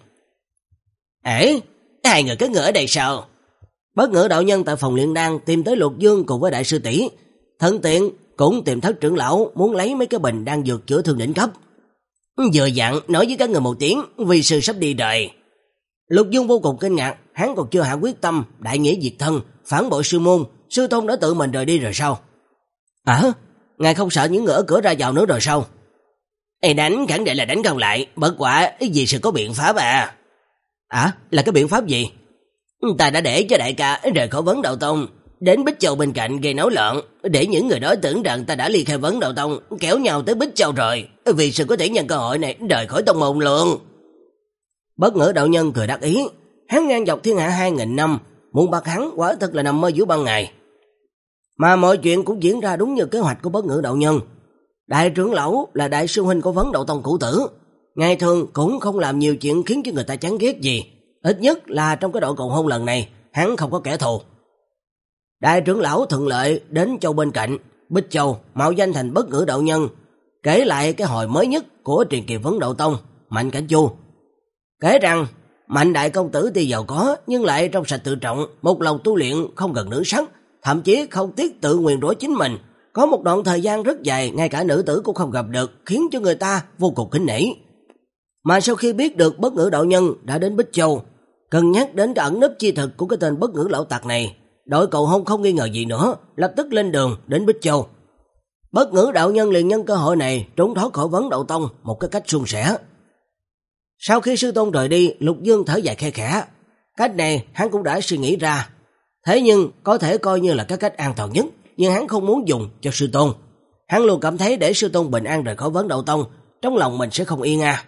Ê, hai người các người ở đây sao? Bất Ngữ đạo nhân tại phòng luyện đan tìm tới Lục Dương cùng với đại sư tỷ, thân tiện cũng tìm Thất trưởng lão muốn lấy mấy cái bình đan dược chữa thương đỉnh cấp. Vừa dặn nói với các người một tiếng, vì sư sắp đi đời. Lục Dương vô cùng kinh ngạc, hắn còn chưa hạ quyết tâm đại nghĩa diệt thân, phản bội sư môn, sư tôn đã tự mình rời đi rồi sao? À, ngài không sợ những người ở cửa ra vào nữa rồi sao? Ê, đánh khẳng định là đánh không lại, bất quả vì sự có biện pháp à. À, là cái biện pháp gì? Ta đã để cho đại ca rời khỏi Vấn Đạo Tông, đến Bích Châu bên cạnh gây náo loạn, để những người đó tưởng rằng ta đã ly khai Vấn Đạo Tông, kéo nhau tới Bích Châu rồi, vì sự có thể nhân cơ hội này rời khỏi tông môn luôn. Bất Ngữ đạo nhân cười đắc ý, hắn ngang dọc thiên hạ hai nghìn năm, muốn bắt hắn quả thật là nằm mơ giữa ban ngày. Mà mọi chuyện cũng diễn ra đúng như kế hoạch của Bất Ngữ đạo nhân. Đại trưởng lão là đại sư huynh của Vấn Đạo Tông cũ tử, ngày thường cũng không làm nhiều chuyện khiến cho người ta chán ghét gì, ít nhất là trong cái đội cầu hôn lần này, hắn không có kẻ thù. Đại trưởng lão thuận lợi đến châu bên cạnh, Bích Châu mạo danh thành Bất Ngữ đạo nhân, kể lại cái hồi mới nhất của truyền kỳ Vấn Đạo Tông, Mạnh Cảnh Chu. Kể rằng Mạnh đại công tử tuy giàu có nhưng lại trong sạch tự trọng, một lòng tu luyện không cần nữ sắc, thậm chí không tiếc tự nguyền rủa chính mình. Có một đoạn thời gian rất dài ngay cả nữ tử cũng không gặp được, khiến cho người ta vô cùng kính nể. Mà sau khi biết được Bất Ngữ đạo nhân đã đến Bích Châu, cân nhắc đến cái ẩn nấp chi thực của cái tên Bất Ngữ lão tặc này, đội cầu hôn không nghi ngờ gì nữa, lập tức lên đường đến Bích Châu. Bất Ngữ đạo nhân liền nhân cơ hội này trốn thoát khỏi Vấn Đạo Tông một cái cách suôn sẻ. Sau khi sư tôn rời đi, Lục Dương thở dài khe khẽ. Cách này hắn cũng đã suy nghĩ ra, thế nhưng có thể coi như là cái cách an toàn nhất, nhưng hắn không muốn dùng cho sư tôn. Hắn luôn cảm thấy để sư tôn bình an rời khỏi Vấn Đạo Tông, trong lòng mình sẽ không yên à.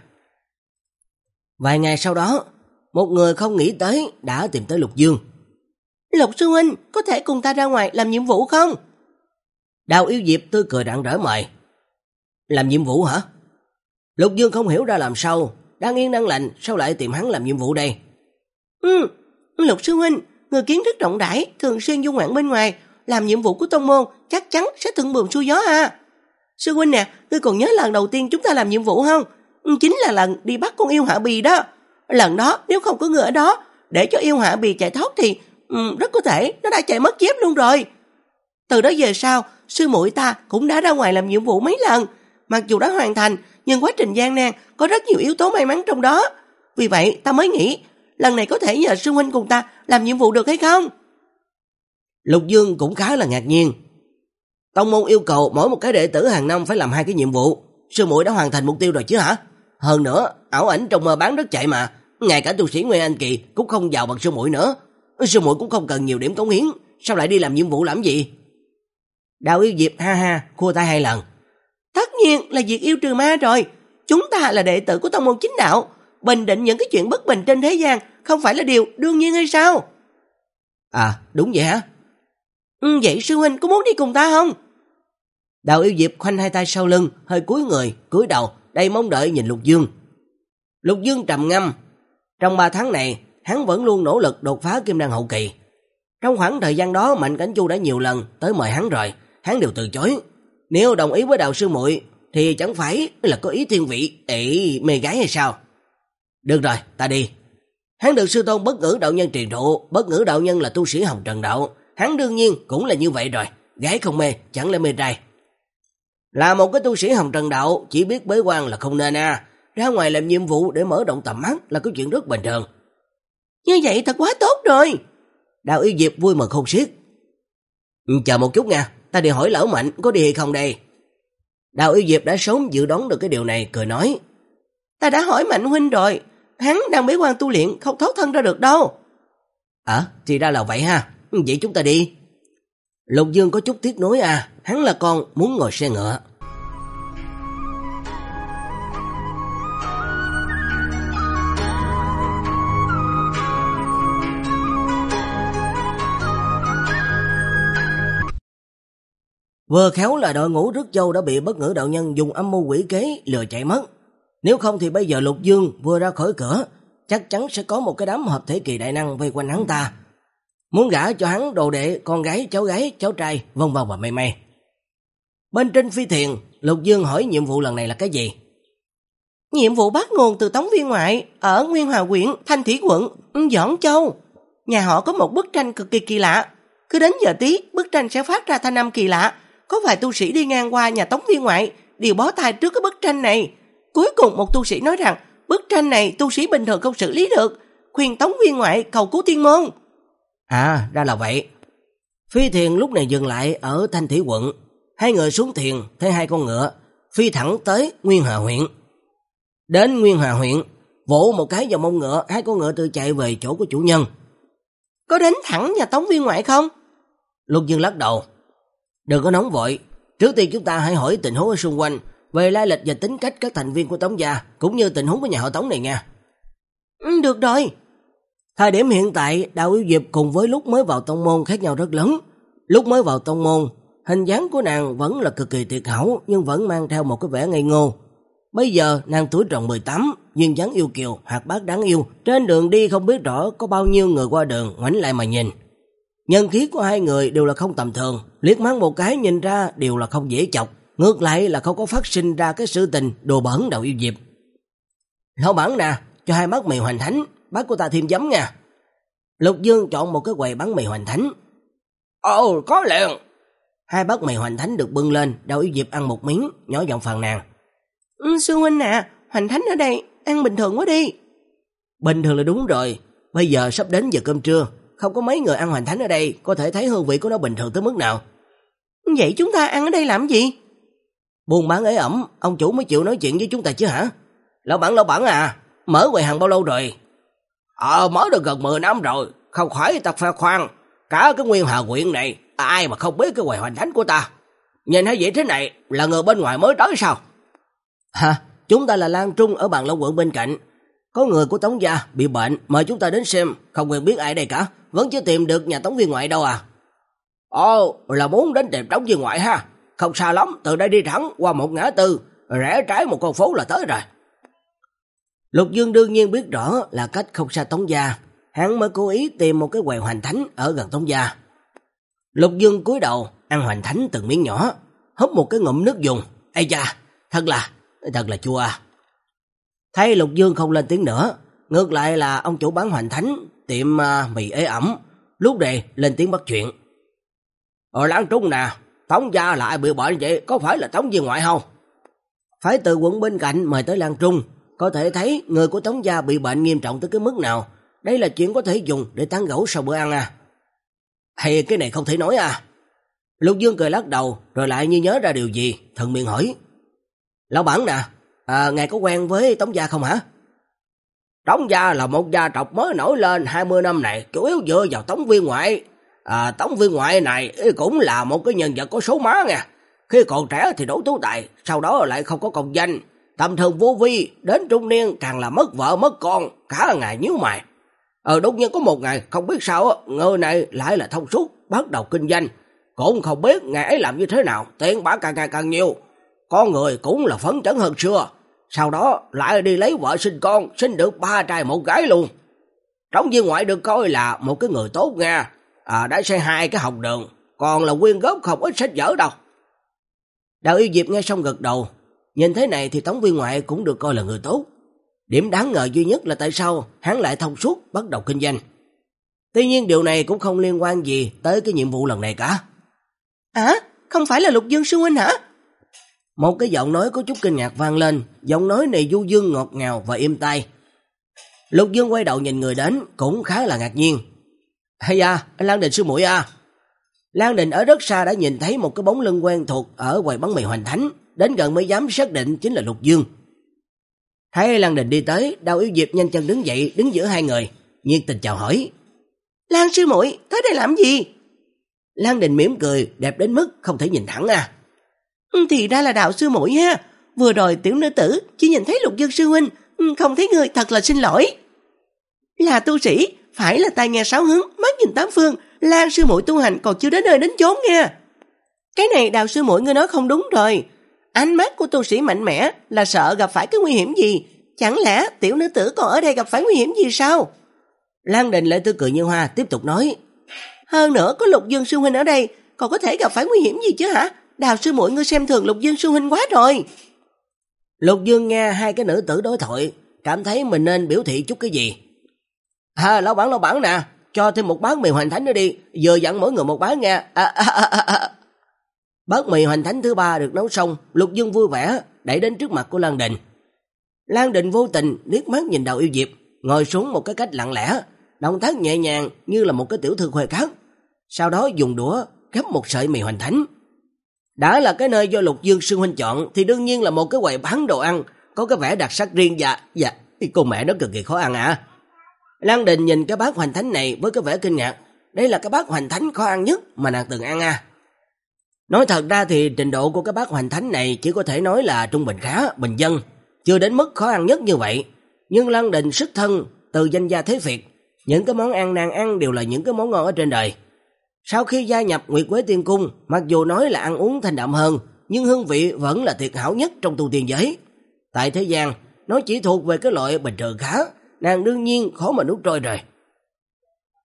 Vài ngày sau đó, một người không nghĩ tới đã tìm tới Lục Dương. Lục sư huynh, có thể cùng ta ra ngoài làm nhiệm vụ không? Đào Yêu Diệp tươi cười rạng rỡ mời. Làm nhiệm vụ hả? Lục Dương không hiểu ra làm sao, đang yên đang lành sao lại tìm hắn làm nhiệm vụ đây? Ừ, Lục sư huynh, người kiến thức rộng rãi, thường xuyên du ngoạn bên ngoài, làm nhiệm vụ của tông môn chắc chắn sẽ thuận buồm xuôi gió à. Sư huynh nè, ngươi còn nhớ lần đầu tiên chúng ta làm nhiệm vụ không? Chính là lần đi bắt con yêu Hạ Bì đó. Lần đó nếu không có người ở đó để cho yêu Hạ Bì chạy thoát thì um, rất có thể nó đã chạy mất dép luôn rồi. Từ đó về sau, sư muội ta cũng đã ra ngoài làm nhiệm vụ mấy lần. Mặc dù đã hoàn thành, nhưng quá trình gian nan có rất nhiều yếu tố may mắn trong đó. Vì vậy ta mới nghĩ lần này có thể nhờ sư huynh cùng ta làm nhiệm vụ được hay không? Lục Dương cũng khá là ngạc nhiên. Tông môn yêu cầu mỗi một cái đệ tử hàng năm phải làm hai cái nhiệm vụ. Sư muội đã hoàn thành mục tiêu rồi chứ hả? Hơn nữa, ảo ảnh trong mơ bán rất chạy mà. Ngay cả tu sĩ Nguyên Anh Kỳ cũng không giàu bằng sư muội nữa. Sư muội cũng không cần nhiều điểm cống hiến, sao lại đi làm nhiệm vụ làm gì? Đào Yêu Diệp ha ha, khua tay hai lần. Tất nhiên là việc yêu trừ ma rồi. Chúng ta là đệ tử của tông môn chính đạo. Bình định những cái chuyện bất bình trên thế gian không phải là điều đương nhiên hay sao? À, đúng vậy hả? Ừ, vậy sư huynh có muốn đi cùng ta không? Đào Yêu Diệp khoanh hai tay sau lưng, hơi cúi người, cúi đầu, đầy mong đợi nhìn Lục Dương. Lục Dương trầm ngâm. Trong ba tháng này, hắn vẫn luôn nỗ lực đột phá kim đan hậu kỳ. Trong khoảng thời gian đó, Mạnh Cảnh Chu đã nhiều lần tới mời hắn rồi, hắn đều từ chối. Nếu đồng ý với Đào sư muội thì chẳng phải là có ý thiên vị ỷ mê gái hay sao? Được rồi, ta đi. Hắn được sư tôn Bất Ngữ đạo nhân truyền thụ, Bất Ngữ đạo nhân là tu sĩ Hồng Trần đạo, hắn đương nhiên cũng là như vậy rồi, gái không mê, chẳng lẽ mê trai. Là một cái tu sĩ Hồng Trần đạo, chỉ biết bế quan là không nên à, ra ngoài làm nhiệm vụ để mở rộng tầm mắt là cái chuyện rất bình thường. Như vậy thật quá tốt rồi. Đào Yêu Diệp vui mừng khôn xiết. Chờ một chút nha, ta đi hỏi Lão Mạnh có đi hay không đây. Đào Yêu Diệp đã sớm dự đoán được cái điều này, cười nói. Ta đã hỏi Mạnh huynh rồi, hắn đang bế quan tu luyện, không thoát thân ra được đâu. À, thì ra là vậy ha, vậy chúng ta đi. Lục Dương có chút tiếc nuối à, hắn là con muốn ngồi xe ngựa. Vừa khéo là đội ngũ Rước Châu đã bị Bất Ngữ đạo nhân dùng âm mưu quỷ kế lừa chạy mất. Nếu không thì bây giờ Lục Dương vừa ra khỏi cửa, chắc chắn sẽ có một cái đám hợp thể kỳ đại năng vây quanh hắn ta. Muốn gả cho hắn đồ đệ, con gái, cháu gái, cháu trai, vân vân và mây mây. Bên trên phi thuyền, Lục Dương hỏi nhiệm vụ lần này là cái gì? Nhiệm vụ bắt nguồn từ Tống Viên Ngoại, ở Nguyên Hòa huyện, Thanh Thủy quận, Doãn Châu. Nhà họ có một bức tranh cực kỳ kỳ lạ. Cứ đến giờ tí, bức tranh sẽ phát ra thanh âm kỳ lạ. Có vài tu sĩ đi ngang qua nhà Tống Viên Ngoại, đều bó tay trước cái bức tranh này. Cuối cùng một tu sĩ nói rằng, bức tranh này tu sĩ bình thường không xử lý được, khuyên Tống Viên Ngoại cầu cứu tiên môn. À, ra là vậy. Phi thuyền lúc này dừng lại ở Thanh Thủy quận. Hai người xuống thuyền, thấy hai con ngựa, phi thẳng tới Nguyên Hòa huyện. Đến Nguyên Hòa huyện, vỗ một cái vào mông ngựa, hai con ngựa tự chạy về chỗ của chủ nhân. Có đến thẳng nhà Tống Viên Ngoại không? Lục Dương lắc đầu. Đừng có nóng vội, trước tiên chúng ta hãy hỏi tình huống ở xung quanh, về lai lịch và tính cách các thành viên của Tống gia, cũng như tình huống của nhà họ Tống này nha. Ừ, được rồi. Thời điểm hiện tại, Đào Yêu Diệp cùng với lúc mới vào tông môn khác nhau rất lớn. Lúc mới vào tông môn, hình dáng của nàng vẫn là cực kỳ tuyệt hảo, nhưng vẫn mang theo một cái vẻ ngây ngô. Bây giờ nàng tuổi tròn mười tám, duyên dáng yêu kiều, hoạt bát đáng yêu, trên đường đi không biết rõ có bao nhiêu người qua đường ngoảnh lại mà nhìn. Nhân khí của hai người đều là không tầm thường, liếc mắt một cái nhìn ra đều là không dễ chọc, ngược lại là không có phát sinh ra cái sự tình đồ bẩn Đào Yêu Diệp. Lão bản nè, cho hai bát mì hoành thánh, bát của ta thêm giấm nha. Lục Dương chọn một cái quầy bán mì hoành thánh. Ồ, có liền. Hai bát mì hoành thánh được bưng lên, Đào Yêu Diệp ăn một miếng, nhỏ giọng phàn nàn. Ừ, sư huynh à, hoành thánh ở đây, ăn bình thường quá đi. Bình thường là đúng rồi, bây giờ sắp đến giờ cơm trưa, không có mấy người ăn hoành thánh ở đây, có thể thấy hương vị của nó bình thường tới mức nào. Vậy chúng ta ăn ở đây làm gì? Buôn bán ế ẩm, ông chủ mới chịu nói chuyện với chúng ta chứ hả? Lão bản, lão bản à, mở quầy hàng bao lâu rồi? Ờ, mở được gần mười năm rồi, không khỏi ta khoe khoang. Cả cái Nguyên Hà huyện này, ai mà không biết cái quầy hoành thánh của ta. Nhìn thấy vậy thế này, là người bên ngoài mới tới sao? Hả? Chúng ta là Lan Trung ở Bàn Long quận bên cạnh. Có người của Tống gia bị bệnh, mời chúng ta đến xem, không quen biết ai đây cả, vẫn chưa tìm được nhà Tống viên ngoại đâu à. Ồ, là muốn đến tìm Tống viên ngoại ha. Không xa lắm, từ đây đi thẳng qua một ngã tư, rẽ trái một con phố là tới rồi. Lục Dương đương nhiên biết rõ là cách không xa Tống gia, hắn mới cố ý tìm một cái quầy hoành thánh ở gần Tống gia. Lục Dương cúi đầu ăn hoành thánh từng miếng nhỏ, húp một cái ngụm nước dùng. Ây da, thật là, thật là chua. Thấy Lục Dương không lên tiếng nữa, ngược lại là ông chủ bán hoành thánh tiệm uh, mì ế ẩm, lúc này lên tiếng bắt chuyện. Ờ Lan Trung nè, Tống gia lại bị bệnh vậy, có phải là Tống viên ngoại không? Phải từ quận bên cạnh mời tới Lan Trung, có thể thấy người của Tống gia bị bệnh nghiêm trọng tới cái mức nào. Đây là chuyện có thể dùng để tán gẫu sau bữa ăn à. Hay cái này không thể nói à. Lục Dương cười lắc đầu, rồi lại như nhớ ra điều gì, thuận miệng hỏi. Lão bản nè, à, ngài có quen với Tống gia không hả? Tống gia là một gia tộc mới nổi lên hai mươi năm này, chủ yếu dựa vào Tống viên ngoại. À, Tống viên ngoại này cũng là một cái nhân vật có số má nha. Khi còn trẻ thì đủ tú tài, sau đó lại không có công danh, tầm thường vô vi, đến trung niên càng là mất vợ mất con, cả ngày nhíu mày. Ờ đột nhiên có một ngày không biết sao người này lại là thông suốt, bắt đầu kinh doanh, cũng không biết ngày ấy làm như thế nào, tiền bạc càng ngày càng nhiều, con người cũng là phấn chấn hơn xưa. Sau đó lại đi lấy vợ sinh con, sinh được ba trai một gái luôn. Tống viên ngoại được coi là một cái người tốt nha, à, đã xây hai cái học đường, còn là quyên góp không ít sách vở đâu. Đào Yêu Diệp nghe xong gật đầu, nhìn thế này thì Tống viên ngoại cũng được coi là người tốt. Điểm đáng ngờ duy nhất là tại sao hắn lại thông suốt bắt đầu kinh doanh. Tuy nhiên điều này cũng không liên quan gì tới cái nhiệm vụ lần này cả. À, không phải là Lục Dương sư huynh hả? Một cái giọng nói có chút kinh ngạc vang lên, giọng nói này du dương ngọt ngào và êm tai. Lục Dương quay đầu nhìn người đến cũng khá là ngạc nhiên. Hay à, anh Lan Đình sư muội à. Lan Đình ở rất xa đã nhìn thấy một cái bóng lưng quen thuộc ở quầy bánh mì hoành thánh, đến gần mới dám xác định chính là Lục Dương. Thấy Lan Đình đi tới, Đào Yêu Diệp nhanh chân đứng dậy, đứng giữa hai người, nhiệt tình chào hỏi. Lan sư muội, tới đây làm gì? Lan Đình mỉm cười, đẹp đến mức không thể nhìn thẳng à. Thì ra là Đào sư muội ha, vừa rồi tiểu nữ tử chỉ nhìn thấy Lục Dương sư huynh, không thấy người, thật là xin lỗi. Là tu sĩ, phải là tai nghe sáu hướng, mắt nhìn tám phương, Lan sư muội tu hành còn chưa đến nơi đến chốn nha. Cái này Đào sư muội ngươi nói không đúng rồi. Ánh mắt của tu sĩ mạnh mẽ là sợ gặp phải cái nguy hiểm gì, chẳng lẽ tiểu nữ tử còn ở đây gặp phải nguy hiểm gì sao? Lan Đình lại tươi cười như hoa, tiếp tục nói. Hơn nữa có Lục Dương sư huynh ở đây, còn có thể gặp phải nguy hiểm gì chứ hả? Đào sư muội ngươi xem thường Lục Dương sư huynh quá rồi. Lục Dương nghe hai cái nữ tử đối thoại, cảm thấy mình nên biểu thị chút cái gì. À, lão bản lão bản nè, cho thêm một bát mì hoành thánh nữa đi, vừa dặn mỗi người một bát nha. À, à, à, à, à. Bát mì hoành thánh thứ ba được nấu xong, Lục Dương vui vẻ đẩy đến trước mặt của Lan Đình. Lan Đình vô tình liếc mắt nhìn Đào Yêu Diệp, ngồi xuống một cái cách lặng lẽ, động tác nhẹ nhàng như là một cái tiểu thư khuê cát. Sau đó dùng đũa gắp một sợi mì hoành thánh. Đã là cái nơi do Lục Dương sư huynh chọn thì đương nhiên là một cái quầy bán đồ ăn có cái vẻ đặc sắc riêng. Và dạ cô mẹ nó cực kỳ khó ăn à. Lan Đình nhìn cái bát hoành thánh này với cái vẻ kinh ngạc. Đây là cái bát hoành thánh khó ăn nhất mà nàng từng ăn à. Nói thật ra thì trình độ của cái bát hoành thánh này chỉ có thể nói là trung bình khá, bình dân, chưa đến mức khó ăn nhất như vậy. Nhưng Lan Đình xuất thân từ danh gia thế Việt, những cái món ăn nàng ăn đều là những cái món ngon ở trên đời. Sau khi gia nhập Nguyệt Quế Tiên Cung, mặc dù nói là ăn uống thanh đạm hơn, nhưng hương vị vẫn là tuyệt hảo nhất trong tu tiên giới. Tại thế gian, nó chỉ thuộc về cái loại bình thường khá, nàng đương nhiên khó mà nuốt trôi rồi.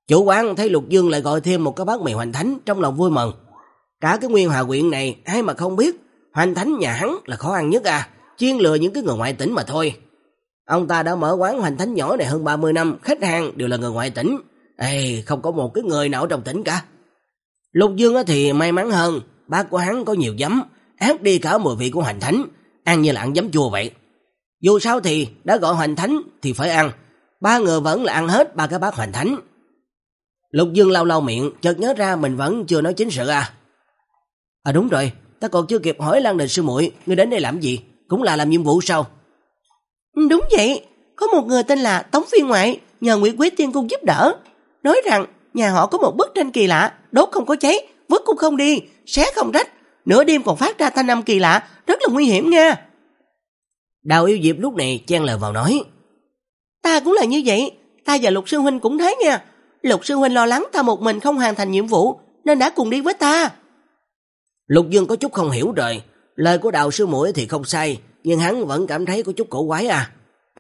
Chủ quán thấy Lục Dương lại gọi thêm một cái bát mì hoành thánh, trong lòng vui mừng. Cả cái Nguyên Hòa huyện này ai mà không biết, hoành thánh nhà hắn là khó ăn nhất à, chuyên lừa những cái người ngoại tỉnh mà thôi. Ông ta đã mở quán hoành thánh nhỏ này hơn ba mươi năm, khách hàng đều là người ngoại tỉnh. Ê, không có một cái người nào trong tỉnh cả. Lục Dương thì may mắn hơn, bát của hắn có nhiều giấm, át đi cả mùi vị của hoành thánh, ăn như là ăn giấm chua vậy. Dù sao thì đã gọi hoành thánh thì phải ăn, ba người vẫn là ăn hết ba cái bát hoành thánh. Lục Dương lau lau miệng, chợt nhớ ra mình vẫn chưa nói chính sự à. À đúng rồi, ta còn chưa kịp hỏi Lan Đình sư muội, ngươi đến đây làm gì? Cũng là làm nhiệm vụ sao? Đúng vậy, có một người tên là Tống Viên Ngoại nhờ Ngụy Quý Tiên Cung giúp đỡ, nói rằng nhà họ có một bức tranh kỳ lạ, đốt không có cháy, vứt cũng không đi, xé không rách, nửa đêm còn phát ra thanh âm kỳ lạ, rất là nguy hiểm nha. Đào Yêu Diệp lúc này chen lời vào nói. Ta cũng là như vậy, ta và Lục sư huynh cũng thấy nha. Lục sư huynh lo lắng ta một mình không hoàn thành nhiệm vụ nên đã cùng đi với ta. Lục Dương có chút không hiểu rồi, lời của Đào sư muội thì không sai, nhưng hắn vẫn cảm thấy có chút cổ quái à.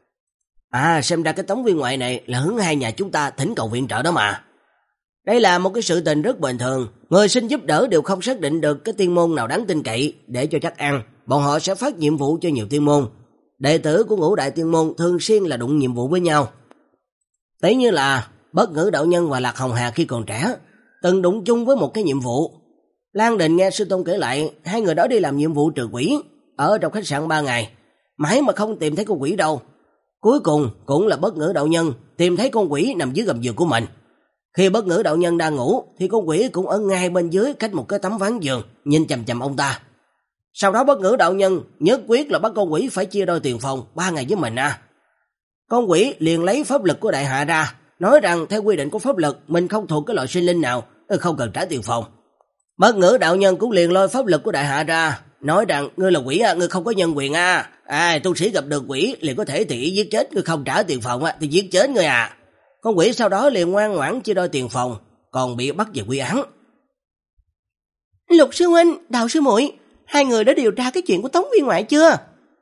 À, xem ra cái Tống Viên Ngoại này là hướng hai nhà chúng ta thỉnh cầu viện trợ đó mà. Đây là một cái sự tình rất bình thường, người xin giúp đỡ đều không xác định được cái tiên môn nào đáng tin cậy, để cho chắc ăn, bọn họ sẽ phát nhiệm vụ cho nhiều tiên môn. Đệ tử của ngũ đại tiên môn thường xuyên là đụng nhiệm vụ với nhau. Tỷ như là Bất Ngữ đạo nhân và Lạc Hồng Hà khi còn trẻ, từng đụng chung với một cái nhiệm vụ. Lan Đình nghe sư tôn kể lại, hai người đó đi làm nhiệm vụ trừ quỷ, ở trong khách sạn ba ngày, mãi mà không tìm thấy con quỷ đâu. Cuối cùng cũng là Bất Ngữ đạo nhân tìm thấy con quỷ nằm dưới gầm giường của mình. Khi Bất Ngữ đạo nhân đang ngủ thì con quỷ cũng ở ngay bên dưới cách một cái tấm ván giường, nhìn chằm chằm ông ta. Sau đó Bất Ngữ đạo nhân nhất quyết là bắt con quỷ phải chia đôi tiền phòng ba ngày với mình à. Con quỷ liền lấy pháp lực của đại hạ ra, nói rằng theo quy định của pháp lực mình không thuộc cái loại sinh linh nào, không cần trả tiền phòng. Bất Ngữ đạo nhân cũng liền lôi pháp lực của đại hạ ra, nói rằng ngươi là quỷ à, ngươi không có nhân quyền à. À, tu sĩ gặp được quỷ liền có thể tùy ý giết chết, ngươi không trả tiền phòng à, thì giết chết ngươi à. Con quỷ sau đó liền ngoan ngoãn chia đôi tiền phòng, còn bị bắt về quy án. Lục sư huynh, Đào sư muội, hai người đã điều tra cái chuyện của Tống Viên Ngoại chưa?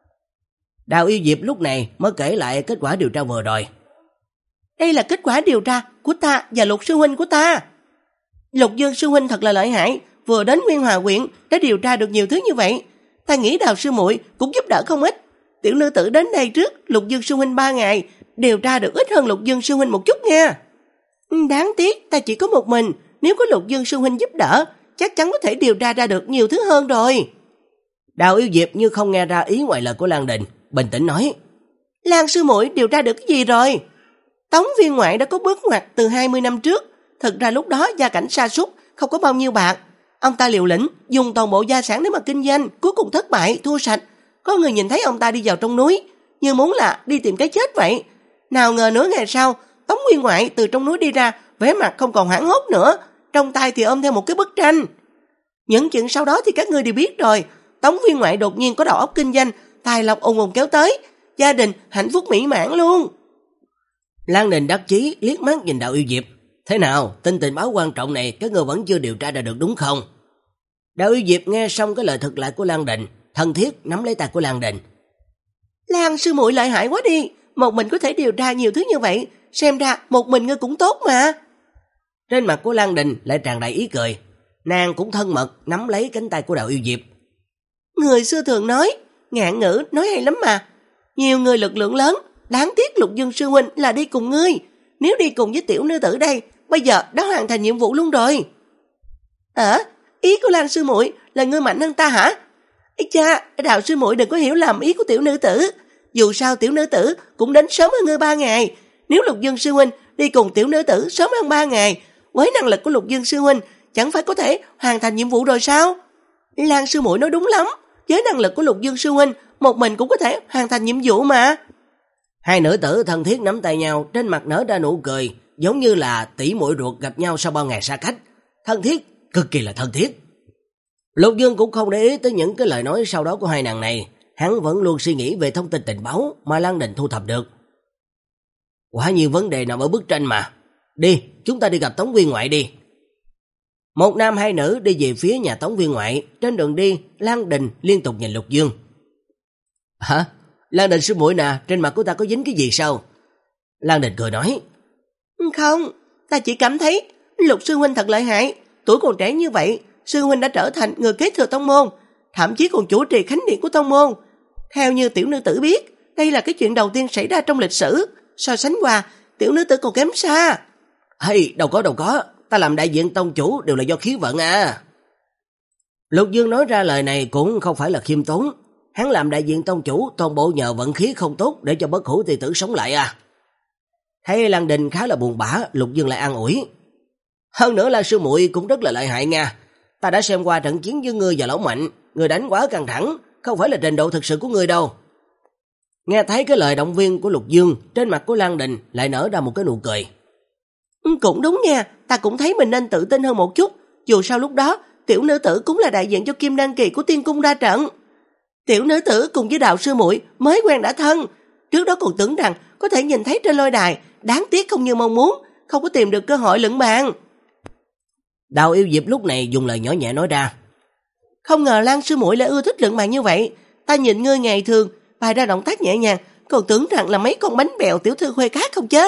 Đào Yêu Diệp lúc này mới kể lại kết quả điều tra vừa rồi. Đây là kết quả điều tra của ta và Lục sư huynh của ta. Lục Dương sư huynh thật là lợi hại, vừa đến Nguyên Hòa huyện đã điều tra được nhiều thứ như vậy. Ta nghĩ Đào sư muội cũng giúp đỡ không ít. Tiểu nữ tử đến đây trước Lục Dương sư huynh ba ngày, điều tra được ít hơn Lục Dương sư huynh một chút nha. Đáng tiếc ta chỉ có một mình, nếu có Lục Dương sư huynh giúp đỡ, chắc chắn có thể điều tra ra được nhiều thứ hơn rồi. Đào Yêu Diệp như không nghe ra ý ngoài lời của Lan Đình, bình tĩnh nói. Lan sư muội điều tra được cái gì rồi? Tống Viên Ngoại đã có bước ngoặt từ hai mươi năm trước. Thực ra lúc đó gia cảnh sa sút, không có bao nhiêu bạc. Ông ta liều lĩnh, dùng toàn bộ gia sản để mà kinh doanh, cuối cùng thất bại, thua sạch. Có người nhìn thấy ông ta đi vào trong núi, như muốn là đi tìm cái chết vậy. Nào ngờ nửa ngày sau, Tống Viên Ngoại từ trong núi đi ra, vẻ mặt không còn hoảng hốt nữa, trong tay thì ôm theo một cái bức tranh. Những chuyện sau đó thì các ngươi đều biết rồi. Tống Viên Ngoại đột nhiên có đầu óc kinh doanh, tài lộc ùng ùng kéo tới, gia đình hạnh phúc mỹ mãn luôn. Lan Đình đắc chí liếc mắt nhìn Đào Yêu Diệp. Thế nào, tin tình báo quan trọng này các ngươi vẫn chưa điều tra ra được đúng không? Đào Yêu Diệp nghe xong cái lời thuật lại của Lan Đình, thân thiết nắm lấy tay của Lan Đình. Lan sư muội lợi hại quá đi, một mình có thể điều tra nhiều thứ như vậy, xem ra một mình ngươi cũng tốt mà. Trên mặt của Lan Đình lại tràn đầy ý cười, nàng cũng thân mật nắm lấy cánh tay của Đào Yêu Diệp. Người xưa thường nói, ngạn ngữ nói hay lắm mà, nhiều người lực lượng lớn, đáng tiếc Lục Dương sư huynh là đi cùng ngươi, nếu đi cùng với tiểu nữ tử đây, bây giờ đã hoàn thành nhiệm vụ luôn rồi. À, ý của Lan sư muội là ngươi mạnh hơn ta hả? Ý cha, Đào sư muội đừng có hiểu lầm ý của tiểu nữ tử, dù sao tiểu nữ tử cũng đến sớm hơn ngươi ba ngày, nếu Lục Dương sư huynh đi cùng tiểu nữ tử sớm hơn ba ngày, với năng lực của Lục Dương sư huynh chẳng phải có thể hoàn thành nhiệm vụ rồi sao? Lan sư muội nói đúng lắm, với năng lực của Lục Dương sư huynh, một mình cũng có thể hoàn thành nhiệm vụ mà. Hai nữ tử thân thiết nắm tay nhau, trên mặt nở ra nụ cười, giống như là tỷ muội ruột gặp nhau sau bao ngày xa cách, thân thiết, cực kỳ là thân thiết. Lục Dương cũng không để ý tới những cái lời nói sau đó của hai nàng này, hắn vẫn luôn suy nghĩ về thông tin tình báo mà Lan Đình thu thập được. Quá nhiều vấn đề nằm ở bức tranh mà. Đi, chúng ta đi gặp Tống Viên Ngoại đi. Một nam hai nữ đi về phía nhà Tống Viên Ngoại, trên đường đi, Lan Đình liên tục nhìn Lục Dương. Hả? Lan Đình sư muội nè, trên mặt của ta có dính cái gì sao? Lan Đình cười nói. Không, ta chỉ cảm thấy Lục sư huynh thật lợi hại, tuổi còn trẻ như vậy, sư huynh đã trở thành người kế thừa tông môn, thậm chí còn chủ trì khánh điện của tông môn. Theo như tiểu nữ tử biết, đây là cái chuyện đầu tiên xảy ra trong lịch sử, so sánh qua, tiểu nữ tử còn kém xa. Hay, đâu có đâu có, ta làm đại diện tông chủ đều là do khí vận à. Lục Dương nói ra lời này cũng không phải là khiêm tốn, hắn làm đại diện tông chủ toàn bộ nhờ vận khí không tốt để cho Bất Hủ Tiên Tử sống lại à. Thấy Lan Đình khá là buồn bã, Lục Dương lại an ủi. Hơn nữa là sư muội cũng rất là lợi hại nha, ta đã xem qua trận chiến với ngươi và Lão Mạnh, ngươi đánh quá căng thẳng, không phải là trình độ thực sự của ngươi đâu. Nghe thấy cái lời động viên của Lục Dương, trên mặt của Lan Đình lại nở ra một cái nụ cười. Cũng đúng nha, ta cũng thấy mình nên tự tin hơn một chút, dù sao lúc đó tiểu nữ tử cũng là đại diện cho Kim Đan Kỳ của Tiên Cung ra trận. Tiểu nữ tử cùng với đạo sư muội mới quen đã thân, trước đó còn tưởng rằng có thể nhìn thấy trên lôi đài, đáng tiếc không như mong muốn, không có tìm được cơ hội luận bàn. Đào Yêu Diệp lúc này dùng lời nhỏ nhẹ nói ra. Không ngờ Lan sư muội lại ưa thích luận bàn như vậy, ta nhìn ngươi ngày thường bày ra động tác nhẹ nhàng, còn tưởng rằng là mấy con bánh bèo tiểu thư khuê khác không chứ.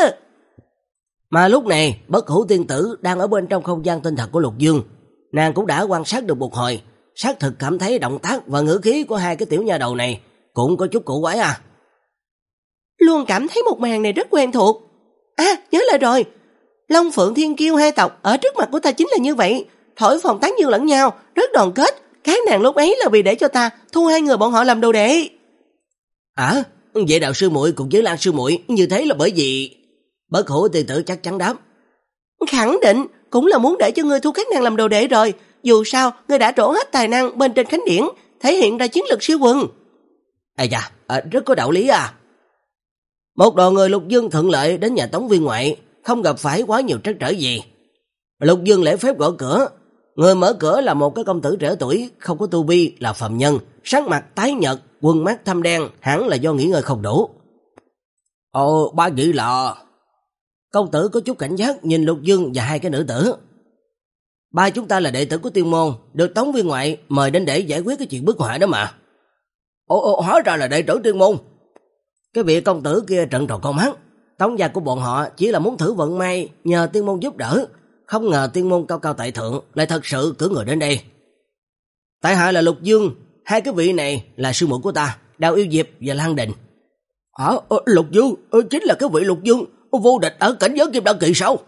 Mà lúc này Bất Hủ Tiên Tử đang ở bên trong không gian tinh thật của Lục Dương, nàng cũng đã quan sát được một hồi, xác thực cảm thấy động tác và ngữ khí của hai cái tiểu nha đầu này cũng có chút cổ quái à. Luôn cảm thấy một màn này rất quen thuộc. À, nhớ lại rồi, Long Phượng Thiên Kiêu hai tộc ở trước mặt của ta chính là như vậy, thổi phồng tán dương lẫn nhau, rất đoàn kết. Các nàng lúc ấy là vì để cho ta thu hai người bọn họ làm đồ đệ. À, vậy đạo sư muội cùng với Lan sư muội như thế là bởi vì... Bất Hủ Tiên Tử chắc chắn đáp. Khẳng định, cũng là muốn để cho ngươi thu các nàng làm đồ đệ rồi. Dù sao, ngươi đã trổ hết tài năng bên trên khánh điển, thể hiện ra chiến lược siêu quần. Ây da, à, rất có đạo lý à. Một đoàn người Lục Dương thuận lợi đến nhà Tống Viên Ngoại, không gặp phải quá nhiều trắc trở gì. Lục Dương lễ phép gõ cửa, người mở cửa là một cái công tử trẻ tuổi, không có tu vi, là phàm nhân, sắc mặt tái nhợt, quần mắt thâm đen, hẳn là do nghỉ ngơi không đủ. Ồ, ba vị là... Công tử có chút cảnh giác nhìn Lục Dương và hai cái nữ tử. Ba chúng ta là đệ tử của Tiên Môn, được Tống Viên Ngoại mời đến để giải quyết cái chuyện bức họa đó mà. Ồ, ồ, hóa ra là đệ tử Tiên Môn. Cái vị công tử kia trận tròn con mắt. Tống gia của bọn họ chỉ là muốn thử vận may, nhờ Tiên Môn giúp đỡ. Không ngờ Tiên Môn cao cao tại thượng lại thật sự cử người đến đây. Tại hạ là Lục Dương, hai cái vị này là sư muội của ta, Đào Yêu Diệp và Lan Đình. Hả? Lục Dương? Chính là cái vị Lục Dương vô địch ở cảnh giới Kim Đan Kỳ sao?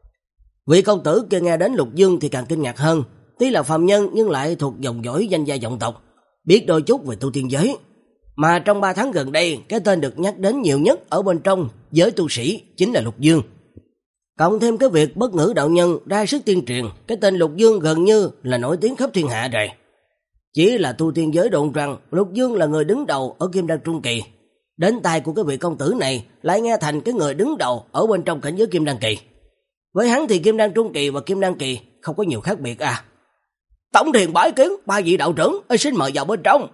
Vị công tử kia nghe đến Lục Dương thì càng kinh ngạc hơn, tuy là phàm nhân nhưng lại thuộc dòng dõi danh gia vọng tộc, biết đôi chút về tu tiên giới. Mà trong ba tháng gần đây, cái tên được nhắc đến nhiều nhất ở bên trong giới tu sĩ chính là Lục Dương. Cộng thêm cái việc Bất Ngữ đạo nhân ra sức tiên truyền, cái tên Lục Dương gần như là nổi tiếng khắp thiên hạ rồi. Chỉ là tu tiên giới đồn rằng Lục Dương là người đứng đầu ở Kim Đan Trung Kỳ, đến tai của cái vị công tử này lại nghe thành cái người đứng đầu ở bên trong cảnh giới Kim Đan Kỳ. Với hắn thì Kim Đan Trung Kỳ và Kim Đan Kỳ không có nhiều khác biệt à. Tống Thiền bái kiến ba vị đạo trưởng, xin mời vào bên trong.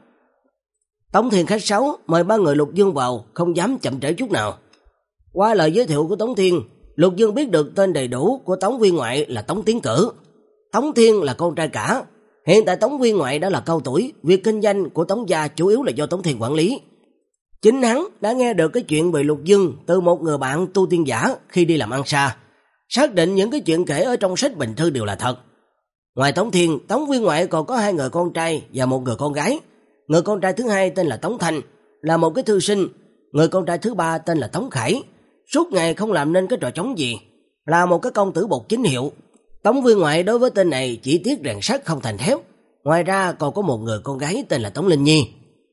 Tống Thiền khách sáo mời ba người Lục Dương vào, không dám chậm trễ chút nào. Qua lời giới thiệu của Tống Thiên, Lục Dương biết được tên đầy đủ của Tống Viên Ngoại là Tống Tiến Cử. Tống Thiên là con trai cả. Hiện tại Tống Viên Ngoại đã là cao tuổi, việc kinh doanh của Tống gia chủ yếu là do Tống Thiên quản lý. Chính hắn đã nghe được cái chuyện về Lục Dương từ một người bạn tu tiên giả khi đi làm ăn xa, xác định những cái chuyện kể ở trong sách bình thư đều là thật. Ngoài Tống Thiên, Tống Viên Ngoại còn có hai người con trai và một người con gái. Người con trai thứ hai tên là Tống Thanh, là một cái thư sinh. Người con trai thứ ba tên là Tống Khải, suốt ngày không làm nên cái trò trống gì, là một cái công tử bột chính hiệu. Tống Viên Ngoại đối với tên này chỉ tiếc rèn sắt không thành thép. Ngoài ra còn có một người con gái tên là Tống Linh Nhi.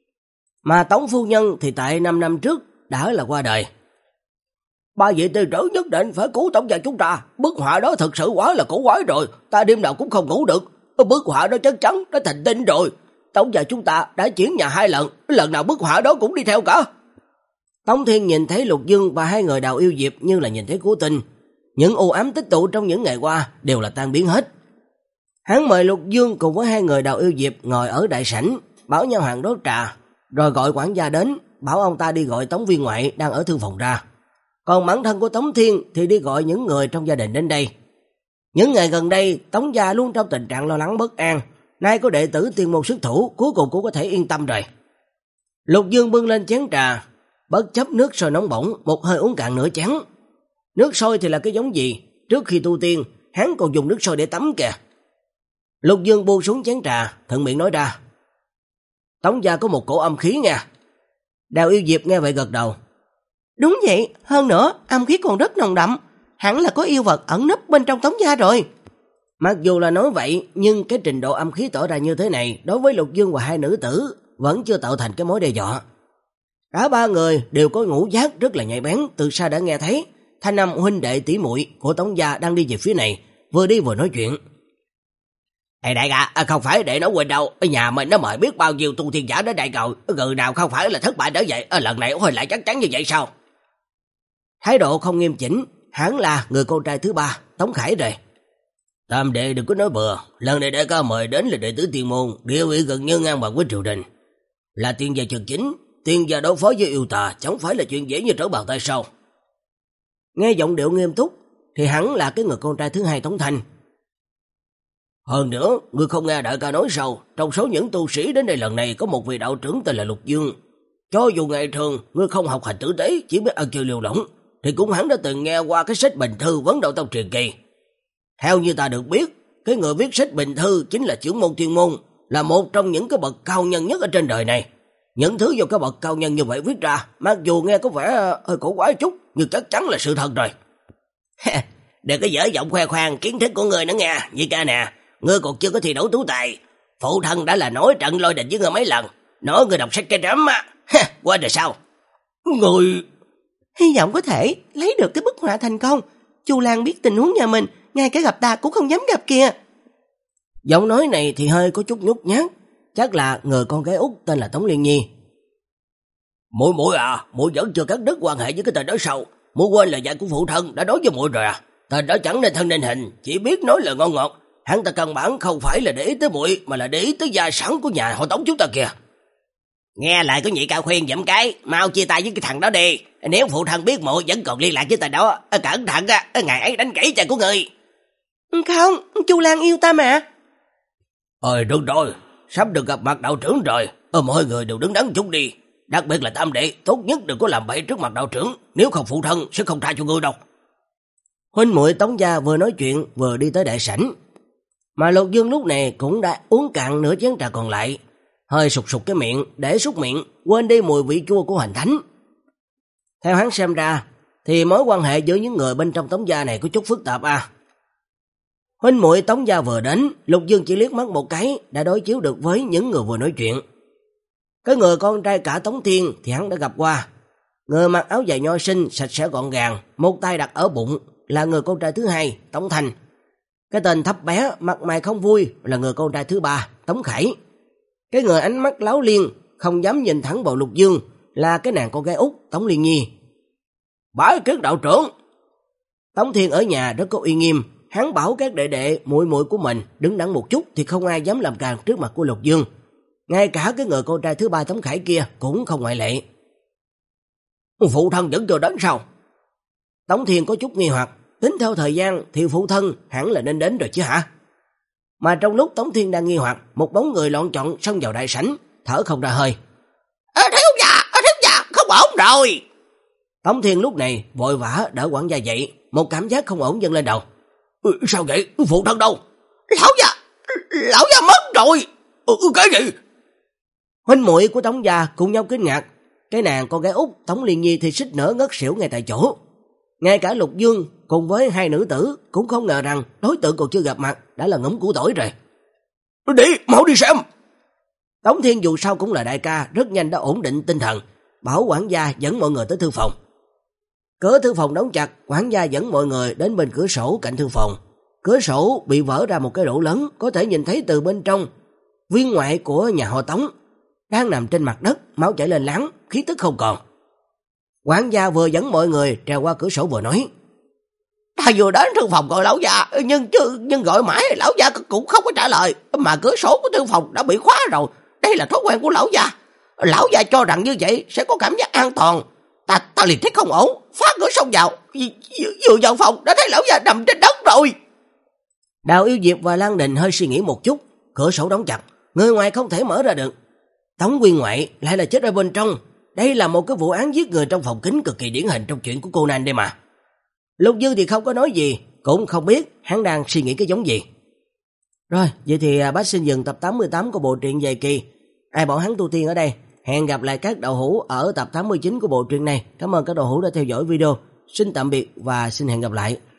Mà Tống phu nhân thì tại năm năm trước đã là qua đời. Ba vị tỷ tử nhất định phải cứu Tống gia chúng ta, bức họa đó thật sự quá là cổ quái rồi, ta đêm nào cũng không ngủ được. Bức họa đó chắc chắn đã thành tinh rồi. Tống gia chúng ta đã chuyển nhà hai lần, lần nào bức họa đó cũng đi theo cả. Tống Thiên nhìn thấy Lục Dương và hai người Đào Yêu Diệp như là nhìn thấy cố tình. Những u ám tích tụ trong những ngày qua đều là tan biến hết. Hắn mời Lục Dương cùng với hai người Đào Yêu Diệp ngồi ở đại sảnh, bảo nhau hàng đốt trà, rồi gọi quản gia đến, bảo ông ta đi gọi Tống Viên Ngoại đang ở thư phòng ra. Còn bản thân của Tống Thiên thì đi gọi những người trong gia đình đến đây. Những ngày gần đây, Tống gia luôn trong tình trạng lo lắng bất an, nay có đệ tử Tiên Môn xuất thủ, cuối cùng cũng có thể yên tâm rồi. Lục Dương bưng lên chén trà, bất chấp nước sôi nóng bỏng, một hơi uống cạn nửa chén. Nước sôi thì là cái giống gì? trước khi tu tiên, hắn còn dùng nước sôi để tắm kìa. Lục Dương buông xuống chén trà, thuận miệng nói ra. Tống gia có một cổ âm khí nha. Đào Yêu Diệp nghe vậy gật đầu. Đúng vậy, hơn nữa, âm khí còn rất nồng đậm. Hẳn là có yêu vật ẩn nấp bên trong Tống gia rồi. Mặc dù là nói vậy, nhưng cái trình độ âm khí tỏ ra như thế này, đối với Lục Dương và hai nữ tử, vẫn chưa tạo thành cái mối đe dọa. Cả ba người đều có ngũ giác rất là nhạy bén, từ xa đã nghe thấy thanh âm huynh đệ tỷ muội của Tống gia đang đi về phía này, vừa đi vừa nói chuyện. Ê đại ca, à, không phải để nó quên đâu, ở nhà mình nó mời biết bao nhiêu tu thiên giả đến đại cầu, người nào không phải là thất bại trở vậy, à, lần này hồi lại chắc chắn như vậy sao? Thái độ không nghiêm chỉnh, hắn là người con trai thứ ba, Tống Khải rồi. Tam đệ đừng có nói bừa, lần này đại ca mời đến là đệ tử tiên môn, địa vị gần như ngang bằng với triều đình. Là tiên gia chân chính, tiên gia đối phó với yêu tà chẳng phải là chuyện dễ như trở bàn tay sao? Nghe giọng điệu nghiêm túc thì hắn là cái người con trai thứ hai Tống Thanh. Hơn nữa, ngươi không nghe đại ca nói sao, trong số những tu sĩ đến đây lần này có một vị đạo trưởng tên là Lục Dương. Cho dù ngày thường ngươi không học hành tử tế, chỉ biết ăn chơi liều lỏng, thì cũng hắn đã từng nghe qua cái sách bình thư Vấn Đạo Tông truyền kỳ. Theo như ta được biết, cái người viết sách bình thư chính là trưởng môn Thiên Môn, là một trong những cái bậc cao nhân nhất ở trên đời này. Những thứ do các bậc cao nhân như vậy viết ra, mặc dù nghe có vẻ hơi cổ quái chút, nhưng chắc chắn là sự thật rồi. Đừng có dở giọng khoe khoang kiến thức của ngươi nữa nghe, Nhi ca nè, ngươi còn chưa có thi đấu tú tài. Phụ thân đã là nói trận lôi đình với ngươi mấy lần, nói ngươi đọc sách cái rắm á, quên rồi sao? Ngươi... Hy vọng có thể lấy được cái bức họa thành công. Chu Lan biết tình huống nhà mình, ngay cả gặp ta cũng không dám gặp kìa. Giọng nói này thì hơi có chút nhút nhát, chắc là người con gái út tên là Tống Liên Nhi. Muội muội à, muội vẫn chưa cắt đứt quan hệ với cái tên đó sao? Muội quên lời dạy của phụ thân đã nói với muội rồi à? Tên đó chẳng nên thân nên hình, chỉ biết nói lời ngon ngọt. Hắn ta căn bản không phải là để ý tới muội, mà là để ý tới gia sản của nhà họ Tống chúng ta kìa. Nghe lời của nhị ca khuyên dẫm cái, mau chia tay với cái thằng đó đi. Nếu phụ thân biết muội vẫn còn liên lạc với tên đó, cẩn thận á, ngày ấy đánh gãy chân của người. Không, Chu Lan yêu ta mà. Ôi đúng rồi, sắp được gặp mặt đạo trưởng rồi, ờ, mọi người đều đứng đắn chút đi. Đặc biệt là tam đệ, tốt nhất đừng có làm bậy trước mặt đạo trưởng, nếu không phụ thân sẽ không tha cho ngươi đâu. Huynh muội Tống gia vừa nói chuyện vừa đi tới đại sảnh. Mà Lục Dương lúc này cũng đã uống cạn nửa chén trà còn lại, hơi sụt sụt cái miệng để súc miệng, quên đi mùi vị chua của hành thánh. Theo hắn xem ra thì mối quan hệ giữa những người bên trong Tống gia này có chút phức tạp à. Huynh muội Tống gia vừa đến, Lục Dương chỉ liếc mắt một cái đã đối chiếu được với những người vừa nói chuyện. Cái người con trai cả Tống Thiên thì hắn đã gặp qua. Người mặc áo dài nho sinh, sạch sẽ gọn gàng, một tay đặt ở bụng là người con trai thứ hai, Tống Thanh. Cái tên thấp bé, mặt mày không vui là người con trai thứ ba, Tống Khải. Cái người ánh mắt láo liên, không dám nhìn thẳng vào Lục Dương là cái nàng con gái út, Tống Liên Nhi. Bái kiến đạo trưởng. Tống Thiên ở nhà rất có uy nghiêm, hắn bảo các đệ đệ, muội muội của mình đứng đắn một chút thì không ai dám làm càn trước mặt của Lục Dương. Ngay cả cái người con trai thứ ba Tống Khải kia cũng không ngoại lệ. Phụ thân vẫn chưa đến sao? Tống Thiên có chút nghi hoặc, tính theo thời gian thì phụ thân hẳn là nên đến rồi chứ hả? Mà trong lúc Tống Thiên đang nghi hoặc, một bóng người loạn trọn xông vào đại sảnh, thở không ra hơi. À, thiếu gia, à, thiếu gia, không ổn rồi. Tống Thiên lúc này vội vã đỡ quản gia dậy, một cảm giác không ổn dâng lên đầu. Ừ, sao vậy? Phụ thân đâu? Lão gia, lão gia mất rồi. Ừ, cái gì? Huynh muội của Tống gia cùng nhau kinh ngạc. Cái nàng con gái út Tống Liên Nhi thì xích nở ngất xỉu ngay tại chỗ. Ngay cả Lục Dương cùng với hai nữ tử cũng không ngờ rằng đối tượng còn chưa gặp mặt đã là ngủm củ tỏi rồi. Đi, mau đi xem. Tống Thiên dù sao cũng là đại ca, rất nhanh đã ổn định tinh thần, bảo quản gia dẫn mọi người tới thư phòng. Cửa thư phòng đóng chặt, quản gia dẫn mọi người đến bên cửa sổ cạnh thư phòng. Cửa sổ bị vỡ ra một cái lỗ lớn, có thể nhìn thấy từ bên trong viên ngoại của nhà họ Tống đang nằm trên mặt đất, máu chảy lên láng, khí tức không còn. Quản gia vừa dẫn mọi người trèo qua cửa sổ vừa nói: Ta vừa đến thư phòng gọi lão gia, nhưng nhưng gọi mãi lão gia cũng không có trả lời, mà cửa sổ của thư phòng đã bị khóa rồi. Đây là thói quen của lão gia. Lão gia cho rằng như vậy sẽ có cảm giác an toàn. Ta ta liền thấy không ổn, phá cửa xông vào, vừa vào phòng đã thấy lão gia nằm trên đất rồi. Đào Yêu Diệp và Lan Đình hơi suy nghĩ một chút, cửa sổ đóng chặt, người ngoài không thể mở ra được. Tống Nguyên ngoại lại là chết ở bên trong. Đây là một cái vụ án giết người trong phòng kính cực kỳ điển hình trong chuyện của Conan đây mà. Lục Dư thì không có nói gì, cũng không biết hắn đang suy nghĩ cái giống gì. Rồi, vậy thì bác xin dừng tập tám mươi tám của bộ truyện dài kỳ Ai Bảo Hắn Tu Tiên ở đây. Hẹn gặp lại các đậu hữu ở tập tám mươi chín của bộ truyện này. Cảm ơn các đậu hữu đã theo dõi video. Xin tạm biệt và xin hẹn gặp lại.